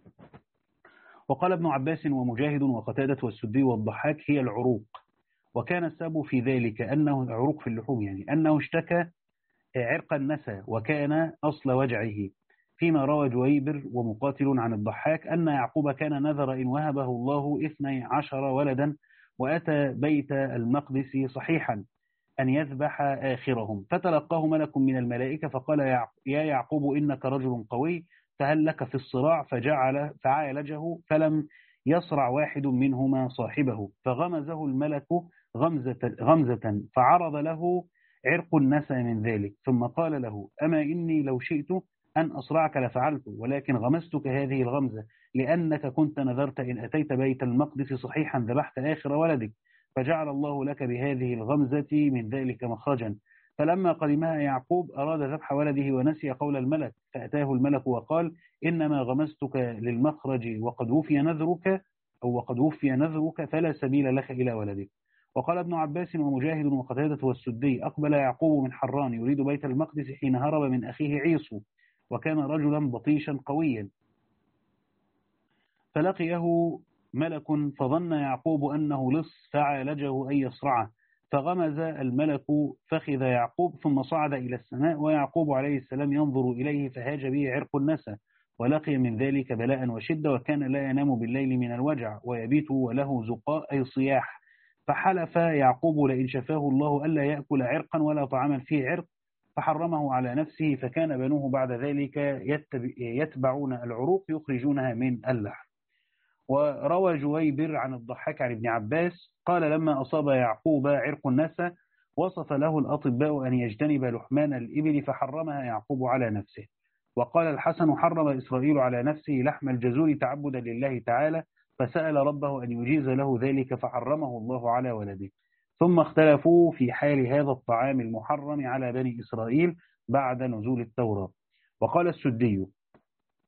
وقال ابن عباس ومجاهد وقتادة والسدي والضحاك هي العروق، وكان السبب في ذلك أنه عروق في اللحوم، يعني أنه اشتكى عرق النسى وكان أصل وجعه. فيما روى جويبر ومقاتل عن الضحاك أن يعقوب كان نذر إن وهبه الله اثني عشر ولدا وأتى بيت المقدس صحيحا أن يذبح آخرهم، فتلقاه ملك من الملائكة فقال يا يعقوب إنك رجل قوي فهل لك في الصراع، فجعل فعالجه فلم يصرع واحد منهما صاحبه، فغمزه الملك غمزة, غمزة فعرض له عرق النسى من ذلك، ثم قال له أما إني لو شئت أن أصرعك لفعلت، ولكن غمزتك هذه الغمزة لأنك كنت نذرت إن أتيت بيت المقدس صحيحا ذبحت آخر ولدك، فجعل الله لك بهذه الغمزة من ذلك مخرجا. فلما قدمها يعقوب أراد ذبح ولده ونسي قول الملك، فأتاه الملك وقال إنما غمزتك للمخرج وقد وفي نذرك أو وقد وفي نذرك فلا سبيل لك إلى ولدك. وقال ابن عباس ومجاهد وقتادة والسدي أقبل يعقوب من حران يريد بيت المقدس حين هرب من أخيه عيسو، وكان رجلا بطيشا قويا، فلقيه ملك فظن يعقوب أنه لص فعالجه أن يصرعه، فغمز الملك فخذ يعقوب ثم صعد إلى السماء، ويعقوب عليه السلام ينظر إليه فهاج به عرق النسى، ولقي من ذلك بلاء وشدة، وكان لا ينام بالليل من الوجع ويبيت وله زقاء أي صياح. فحلف يعقوب لئن شفاه الله ألا يأكل عرقا ولا طعاما فيه عرق، فحرمه على نفسه، فكان بنوه بعد ذلك يتبعون العروق يخرجونها من اللحم. وروى جويبر عن الضحاك عن ابن عباس قال لما أصاب يعقوب عرق النسى وصف له الأطباء أن يجتنب لحمان الإبل فحرمها يعقوب على نفسه. وقال الحسن حرم إسرائيل على نفسه لحم الجزور تعبدا لله تعالى، فسأل ربه أن يجيز له ذلك فحرمه الله على ولده. ثم اختلفوا في حال هذا الطعام المحرم على بني إسرائيل بعد نزول التوراة. وقال السدي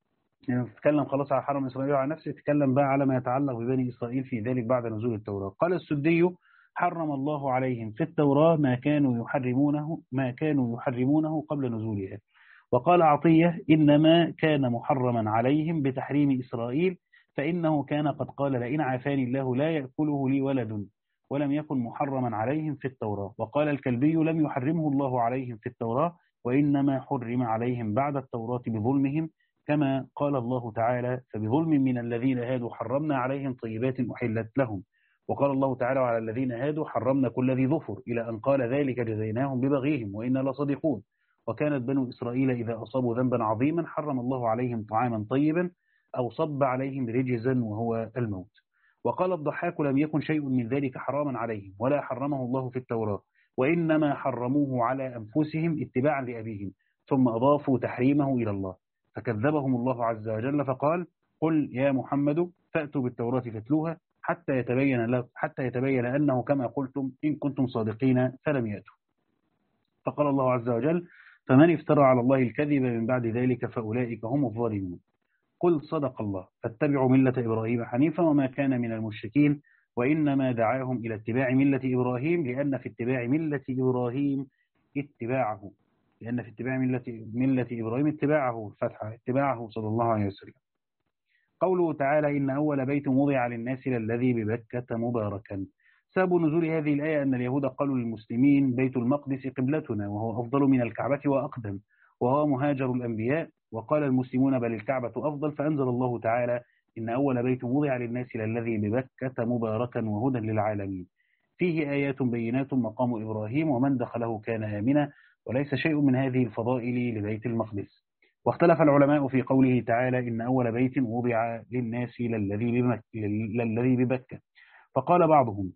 يعني تتكلم خلاص على حرم إسرائيل وعلى نفسه، تتكلم بقى على ما يتعلق ببني إسرائيل في ذلك بعد نزول التوراة. قال السدي: حرم الله عليهم في التوراة ما كانوا يحرمونه ما كانوا يحرمونه قبل نزولها. وقال عطية: إنما كان محرما عليهم بتحريم إسرائيل، فإنه كان قد قال: لئن عافاني الله لا يأكله لي ولد، ولم يكن محرما عليهم في التوراة. وقال الكلبي: لم يحرمه الله عليهم في التوراة، وإنما حرم عليهم بعد التوراة بظلمهم، كما قال الله تعالى: فبظلم من الذين هادوا حرمنا عليهم طيبات أحلت لهم. وقال الله تعالى: وعلى الذين هادوا حرمنا كل ذي ظفر، إلى أن قال: ذلك جزيناهم ببغيهم وإنا لصادقون. وكانت بنو إسرائيل إذا أصابوا ذنبا عظيما حرم الله عليهم طعاما طيبا أو صب عليهم رجزا وهو الموت. وقال الضحاك: لم يكن شيء من ذلك حراما عليهم ولا حرمه الله في التوراة، وإنما حرموه على أنفسهم اتباعا لأبيهم، ثم أضافوا تحريمه إلى الله، فكذبهم الله عز وجل فقال: قل يا محمد فأتوا بالتوراة فاتلوها حتى يتبين له حتى يتبين أنه كما قلتم، إن كنتم صادقين فلم يأتوا. فقال الله عز وجل: فمن افترى على الله الكذب من بعد ذلك فأولئك هم الظالمون. قل صدق الله، فاتبعوا ملة إبراهيم حنيفا وما كان من المشركين، وإنما دعاهم إلى اتباع ملة إبراهيم لأن في اتباع ملة إبراهيم اتباعه لأن في اتباع ملة, ملة إبراهيم اتباعه فتحة اتباعه صلى الله عليه وسلم. قوله تعالى: إن أول بيت وضع للناس للذي ببكة مباركا. سبب نزول هذه الآية أن اليهود قالوا للمسلمين: بيت المقدس قبلتنا وهو أفضل من الكعبة وأقدم وهو مهاجر الأنبياء. وقال المسلمون: بل الكعبة أفضل. فأنزل الله تعالى: إن أول بيت وضع للناس للذي ببكة مباركا وهدى للعالمين، فيه آيات بينات مقام إبراهيم ومن دخله كان آمنا، وليس شيء من هذه الفضائل لبيت المقدس. واختلف العلماء في قوله تعالى: إن أول بيت وضع للناس للذي ببكة. فقال بعضهم: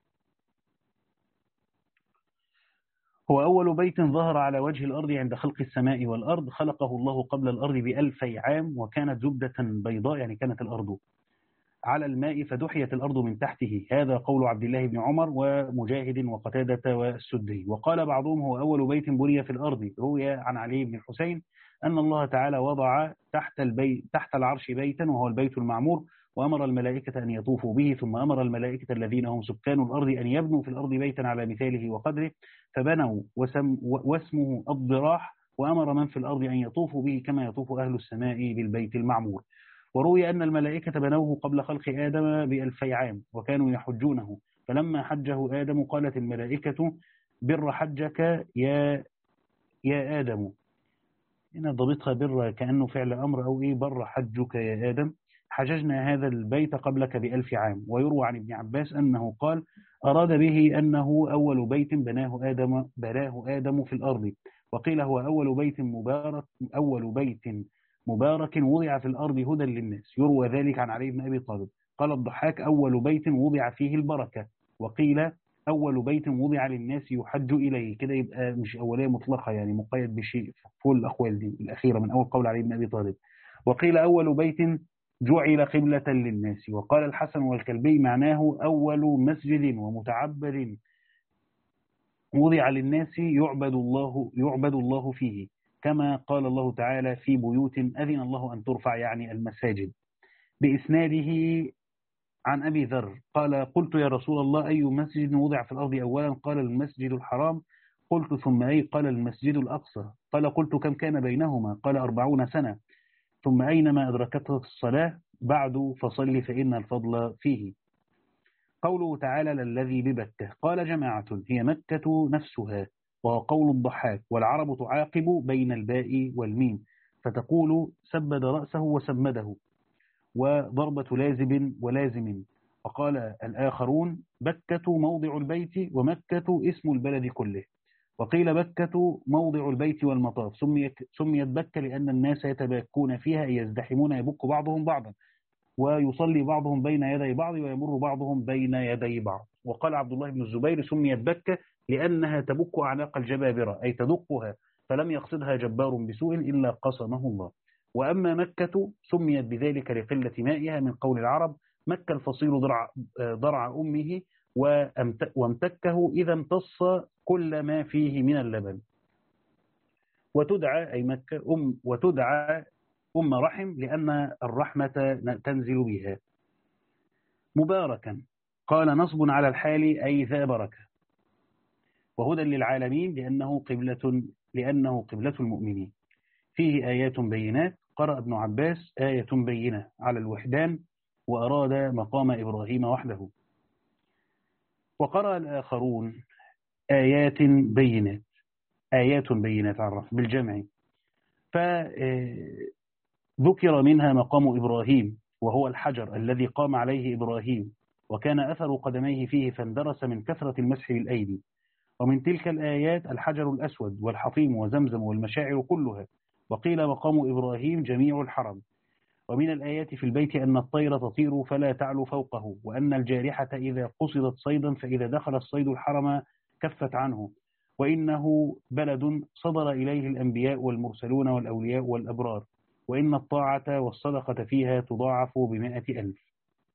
هو أول بيت ظهر على وجه الأرض عند خلق السماء والأرض، خلقه الله قبل الأرض بألفي عام، وكانت زبدة بيضاء، يعني كانت الأرض على الماء فدحيت الأرض من تحته. هذا قول عبد الله بن عمر ومجاهد وقتادة والسدي. وقال بعضهم: هو أول بيت بني في الأرض. روي عن علي بن الحسين أن الله تعالى وضع تحت البيت تحت العرش بيتا وهو البيت المعمور، وأمر الملائكة أن يطوفوا به، ثم أمر الملائكة الذين هم سكان الأرض أن يبنوا في الأرض بيتا على مثاله وقدره، فبنوا وسم واسمه الضراح، وأمر من في الأرض أن يطوفوا به كما يطوف أهل السماء بالبيت المعمور. وروي أن الملائكة بنوه قبل خلق آدم بألفي عام وكانوا يحجونه، فلما حجه آدم قالت الملائكة: بر حجك يا يا آدم. هنا ضبطها بر كأنه فعل أمر أو إيه، بر حجك يا آدم، حججنا هذا البيت قبلك بألف عام. ويروى عن ابن عباس أنه قال: أراد به أنه أول بيت بناه آدم بناه آدم في الأرض. وقيل هو أول بيت مبارك أول بيت مبارك وضع في الأرض هدى للناس. يروى ذلك عن علي بن أبي طالب. قال الضحاك: أول بيت وضع فيه البركة. وقيل: أول بيت وضع للناس يحج إليه. كده يبقى مش أولية مطلقة، يعني مقيد بشيء في كل الأقوال دي الأخيرة من أول قول علي بن أبي طالب. وقيل: أول بيت جعل قبلة للناس. وقال الحسن والكلبي: معناه أول مسجد ومتعبد وضع للناس يعبد الله يعبد الله فيه، كما قال الله تعالى: في بيوت أذن الله أن ترفع، يعني المساجد. بإسناده عن أبي ذر قال: قلت يا رسول الله: أي مسجد وضع في الأرض أولا؟ قال: المسجد الحرام. قلت: ثم أي؟ قال: المسجد الأقصى. قال: قلت: كم كان بينهما؟ قال: أربعون سنة. ثم أينما أدركته الصلاة بعد فصل فإن الفضل فيه. قوله تعالى: للذي ببكة. قال جماعة: هي مكة نفسها، وهو قول الضحاك. والعرب تعاقب بين الباء والميم فتقول: سبد رأسه وسمده، وضربة لازم ولازم. وقال الآخرون: بكة موضع البيت ومكة اسم البلد كله. وقيل: بكة موضع البيت والمطاف. سميت, سميت بكة لأن الناس يتباكون فيها، يزدحمون، يبك بعضهم بعضا، ويصلي بعضهم بين يدي بعض، ويمر بعضهم بين يدي بعض. وقال عبد الله بن الزبير: سميت بكة لأنها تبك أعناق الجبابرة، أي تدقها، فلم يقصدها جبار بسوء إلا قصمه الله. وأما مكة سميت بذلك لقلة مائها، من قول العرب: مكة الفصيل ضرع, ضرع أمه وامتكه إذا امتص كل ما فيه من اللبن. وتدعى أي مكة أم وتدعى أم رحم لأن الرحمة تنزل بها. مباركا قال نصب على الحال أي ذا بركة. وهدى للعالمين لأنه قبلة لأنه قبلة المؤمنين. فيه آيات بينات. قرأ ابن عباس آية بينة على الوحدان وأراد مقام إبراهيم وحده. وقرأ الآخرون آيات بينات آيات بينات عرف بالجمع، فذكر منها مقام إبراهيم وهو الحجر الذي قام عليه إبراهيم وكان أثر قدميه فيه فاندرس من كثرة المسح بالأيدي. ومن تلك الآيات الحجر الأسود والحطيم وزمزم والمشاعر كلها. وقيل مقام إبراهيم جميع الحرم. ومن الآيات في البيت أن الطير تطير فلا تعلو فوقه، وأن الجارحة إذا قصدت صيدا فإذا دخل الصيد الحرم كفت عنه، وإنه بلد صدر إليه الأنبياء والمرسلون والأولياء والأبرار، وإن الطاعة والصدقة فيها تضاعف بمائة ألف.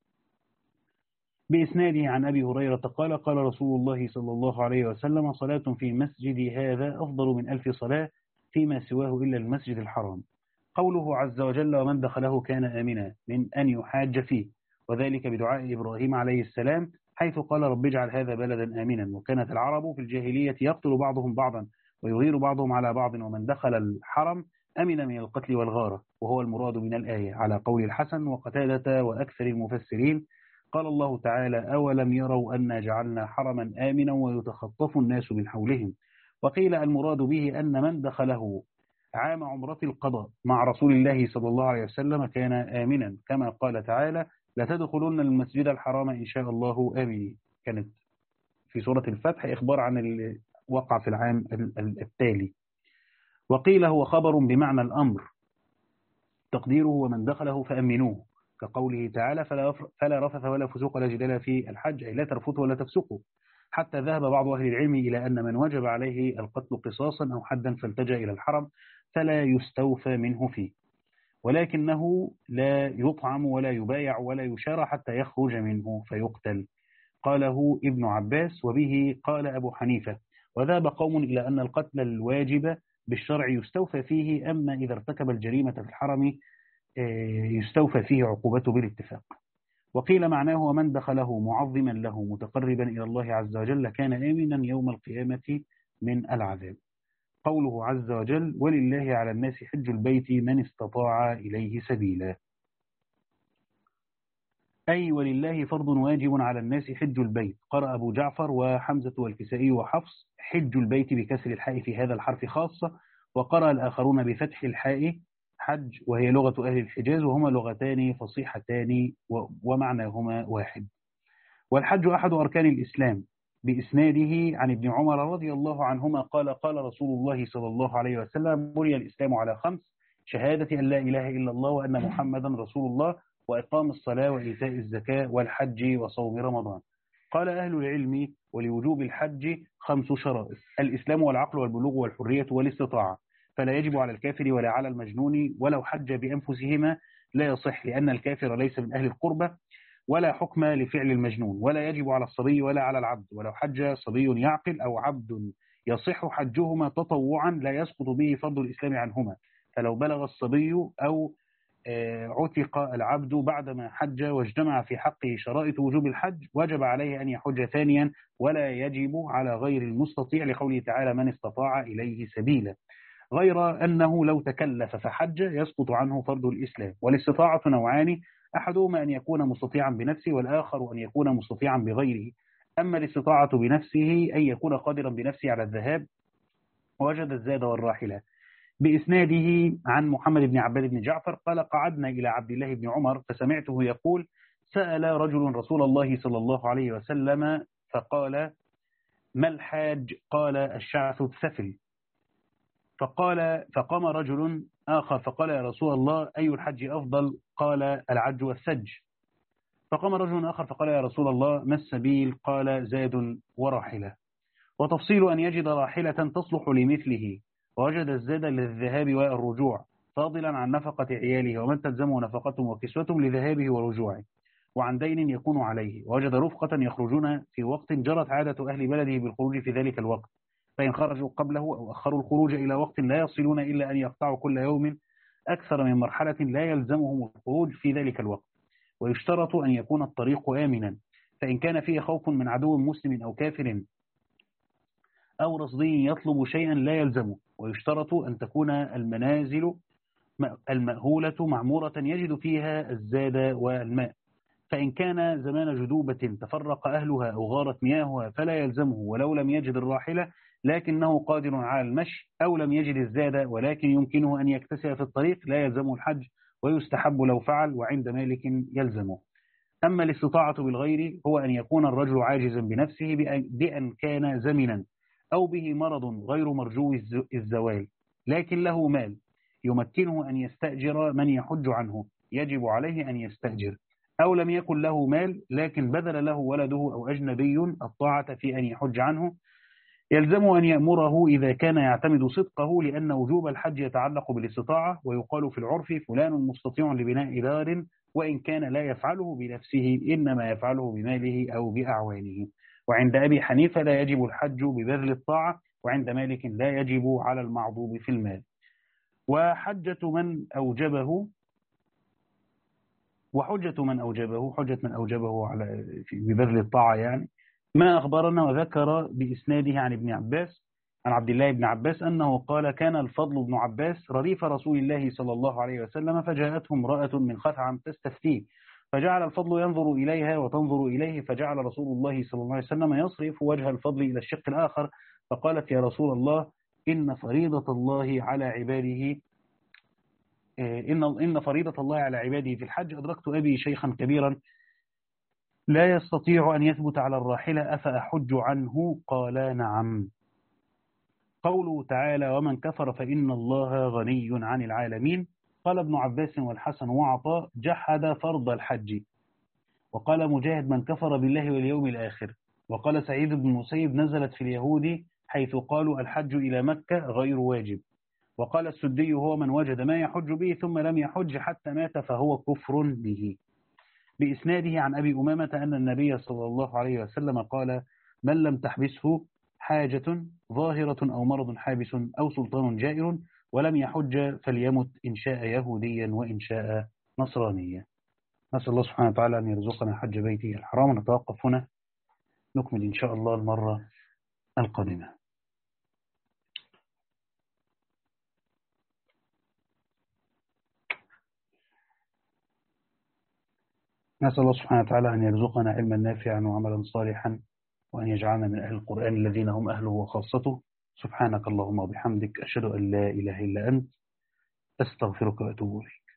بإسناده عن أبي هريرة قال قال رسول الله صلى الله عليه وسلم صلاة في مسجد هذا أفضل من ألف صلاة فيما سواه إلا المسجد الحرام. قوله عز وجل ومن دخله كان آمنا من أن يحاج فيه، وذلك بدعاء إبراهيم عليه السلام حيث قال رب اجعل هذا بلدا آمنا. وكانت العرب في الجاهلية يقتل بعضهم بعضا ويغير بعضهم على بعض، ومن دخل الحرم أمن من القتل والغارة، وهو المراد من الآية على قول الحسن وقتادة وأكثر المفسرين. قال الله تعالى أولم يروا أنا جعلنا حرما آمنا ويتخطف الناس من حولهم. وقيل المراد به أن من دخله عام عمرة القضاء مع رسول الله صلى الله عليه وسلم كان آمنا، كما قال تعالى لتدخلن المسجد الحرام إن شاء الله آمنين. كانت في سورة الفتح إخبار عن الوقع في العام التالي. وقيل هو خبر بمعنى الأمر تقديره ومن دخله فأمنوه، كقوله تعالى فلا رفث ولا فسوق ولا جدال في الحج، أي لا ترفثوا ولا تفسقوا. حتى ذهب بعض أهل العلم إلى أن من وجب عليه القتل قصاصا أو حدا فالتجأ إلى الحرم فلا يستوفى منه فيه، ولكنه لا يطعم ولا يبايع ولا يشار حتى يخرج منه فيقتل. قاله ابن عباس وبه قال أبو حنيفة. وذهب قوم إلى أن القتل الواجب بالشرع يستوفى فيه، أما إذا ارتكب الجريمة في الحرم يستوفى فيه عقوبته بالاتفاق. وقيل معناه ومن دخله معظما له متقربا إلى الله عز وجل كان آمنا يوم القيامة من العذاب. قوله عز وجل ولله على الناس حج البيت من استطاع إليه سبيلا، أي ولله فرض واجب على الناس حج البيت. قرأ أبو جعفر وحمزة والكسائي وحفص حج البيت بكسر الحاء في هذا الحرف خاصة، وقرأ الآخرون بفتح الحاء حج، وهي لغة أهل الحجاز وهما لغتان فصيحتان ومعناهما واحد. والحج أحد أركان الإسلام. بإسناده عن ابن عمر رضي الله عنهما قال قال رسول الله صلى الله عليه وسلم بني الإسلام على خمس: شهادة أن لا إله إلا الله وأن محمدا رسول الله، وإقام الصلاة وإيتاء الزكاة والحج وصوم رمضان. قال أهل العلم ولوجوب الحج خمس شرائط: الإسلام والعقل والبلوغ والحرية والاستطاعة، فلا يجب على الكافر ولا على المجنون ولو حج بأنفسهما لا يصح لأن الكافر ليس من أهل القربة، ولا حكم لفعل المجنون، ولا يجب على الصبي ولا على العبد، ولو حج صبي يعقل أو عبد يصح حجهما تطوعا لا يسقط به فرض الإسلام عنهما، فلو بلغ الصبي أو عتق العبد بعدما حج واجتمع في حقه شرائط وجوب الحج وجب عليه أن يحج ثانيا، ولا يجب على غير المستطيع لقوله تعالى من استطاع إليه سبيلا، غير أنه لو تكلف فحج يسقط عنه فرض الإسلام. والاستطاعة نوعان: أحدهما أن يكون مستطيعا بنفسه، والآخر أن يكون مستطيعا بغيره. أما الاستطاعة بنفسه أن يكون قادرا بنفسه على الذهاب ووجد الزاد والراحلة. بإسناده عن محمد بن عباد بن جعفر قال قعدنا إلى عبد الله بن عمر فسمعته يقول سأل رجل رسول الله صلى الله عليه وسلم فقال ما الحاج؟ قال الشعث الثفل. فقال فقام رجل آخر فقال يا رسول الله أي الحج أفضل؟ قال العج والسج. فقام رجل آخر فقال يا رسول الله ما السبيل؟ قال زاد وراحلة. وتفصيل أن يجد راحلة تصلح لمثله ووجد الزاد للذهاب والرجوع فاضلا عن نفقة عياله ومن تلزمه نفقتهم وكسوتهم لذهابه ورجوعه، وعن دين يكون عليه، ووجد رفقة يخرجون في وقت جرت عادة أهل بلده بالخروج في ذلك الوقت، فإن خرجوا قبله أو أخروا الخروج إلى وقت لا يصلون إلا أن يقطعوا كل يوم أكثر من مرحلة لا يلزمهم الخروج في ذلك الوقت. ويشترط أن يكون الطريق آمنا، فإن كان فيه خوف من عدو مسلم أو كافر أو رصدي يطلب شيئا لا يلزمه. ويشترط أن تكون المنازل المأهولة معمورة يجد فيها الزاد والماء، فإن كان زمان جدوبة تفرق أهلها أو غارت مياهها فلا يلزمه ولو لم يجد الراحلة لكنه قادر على المشي، أو لم يجد الزاد ولكن يمكنه أن يكتسب في الطريق لا يلزمه الحج، ويستحب لو فعل، وعند مالك يلزمه. أما الاستطاعة بالغير هو أن يكون الرجل عاجزا بنفسه بأن كان زمنا أو به مرض غير مرجو الزوال لكن له مال يمكنه أن يستأجر من يحج عنه، يجب عليه أن يستأجر. أو لم يكن له مال لكن بذل له ولده أو أجنبي الطاعة في أن يحج عنه، يلزم أن يأمره إذا كان يعتمد صدقه، لأن وجوب الحج يتعلق بالاستطاعة. ويقال في العرف فلان مستطيع لبناء دار، وإن كان لا يفعله بنفسه إنما يفعله بماله أو بأعوانه. وعند أبي حنيفة لا يجب الحج ببذل الطاعة، وعند مالك لا يجب على المعضوب في المال. وحجة من أوجبه وحجة من أوجبه حجة من أوجبه على ببذل الطاعة يعني ما أخبرنا وذكر بإسناده عن ابن عباس عن عبد الله بن عباس أنه قال: كان الفضل بن عباس رديف رسول الله صلى الله عليه وسلم، فجاءته امرأة من خثعم تستفتيه، فجعل الفضل ينظر إليها وتنظر إليه، فجعل رسول الله صلى الله عليه وسلم يصرف وجه الفضل إلى الشق الآخر، فقالت: يا رسول الله، إن فريضة الله على عباده إن إن فريضة الله على عباده في الحج. أدركت أبي شيخا كبيرا لا يستطيع أن يثبت على الراحلة، أفأحج عنه؟ قال: نعم. قوله تعالى: ومن كفر فإن الله غني عن العالمين. قال ابن عباس والحسن وعطاء: جحد فرض الحج. وقال مجاهد: من كفر بالله واليوم الآخر. وقال سعيد بن المسيب: نزلت في اليهود حيث قالوا الحج إلى مكة غير واجب. وقال السدي: هو من وجد ما يحج به ثم لم يحج حتى مات فهو كفر به. بإسناده عن أبي أمامة أن النبي صلى الله عليه وسلم قال: من لم تحبسه حاجة ظاهرة أو مرض حابس أو سلطان جائر ولم يحج فليمت إن شاء يهوديا وإن شاء نصرانيا. نسأل الله سبحانه وتعالى أن يرزقنا حج بيته الحرام. نتوقف هنا، نكمل إن شاء الله المرة القادمة. نسأل الله سبحانه وتعالى أن يرزقنا علما نافعا وعملا صالحا، وأن يجعلنا من أهل القرآن الذين هم أهله وخاصته. سبحانك اللهم وبحمدك، أشهد أن لا إله إلا أنت، أستغفرك وأتوب إليك.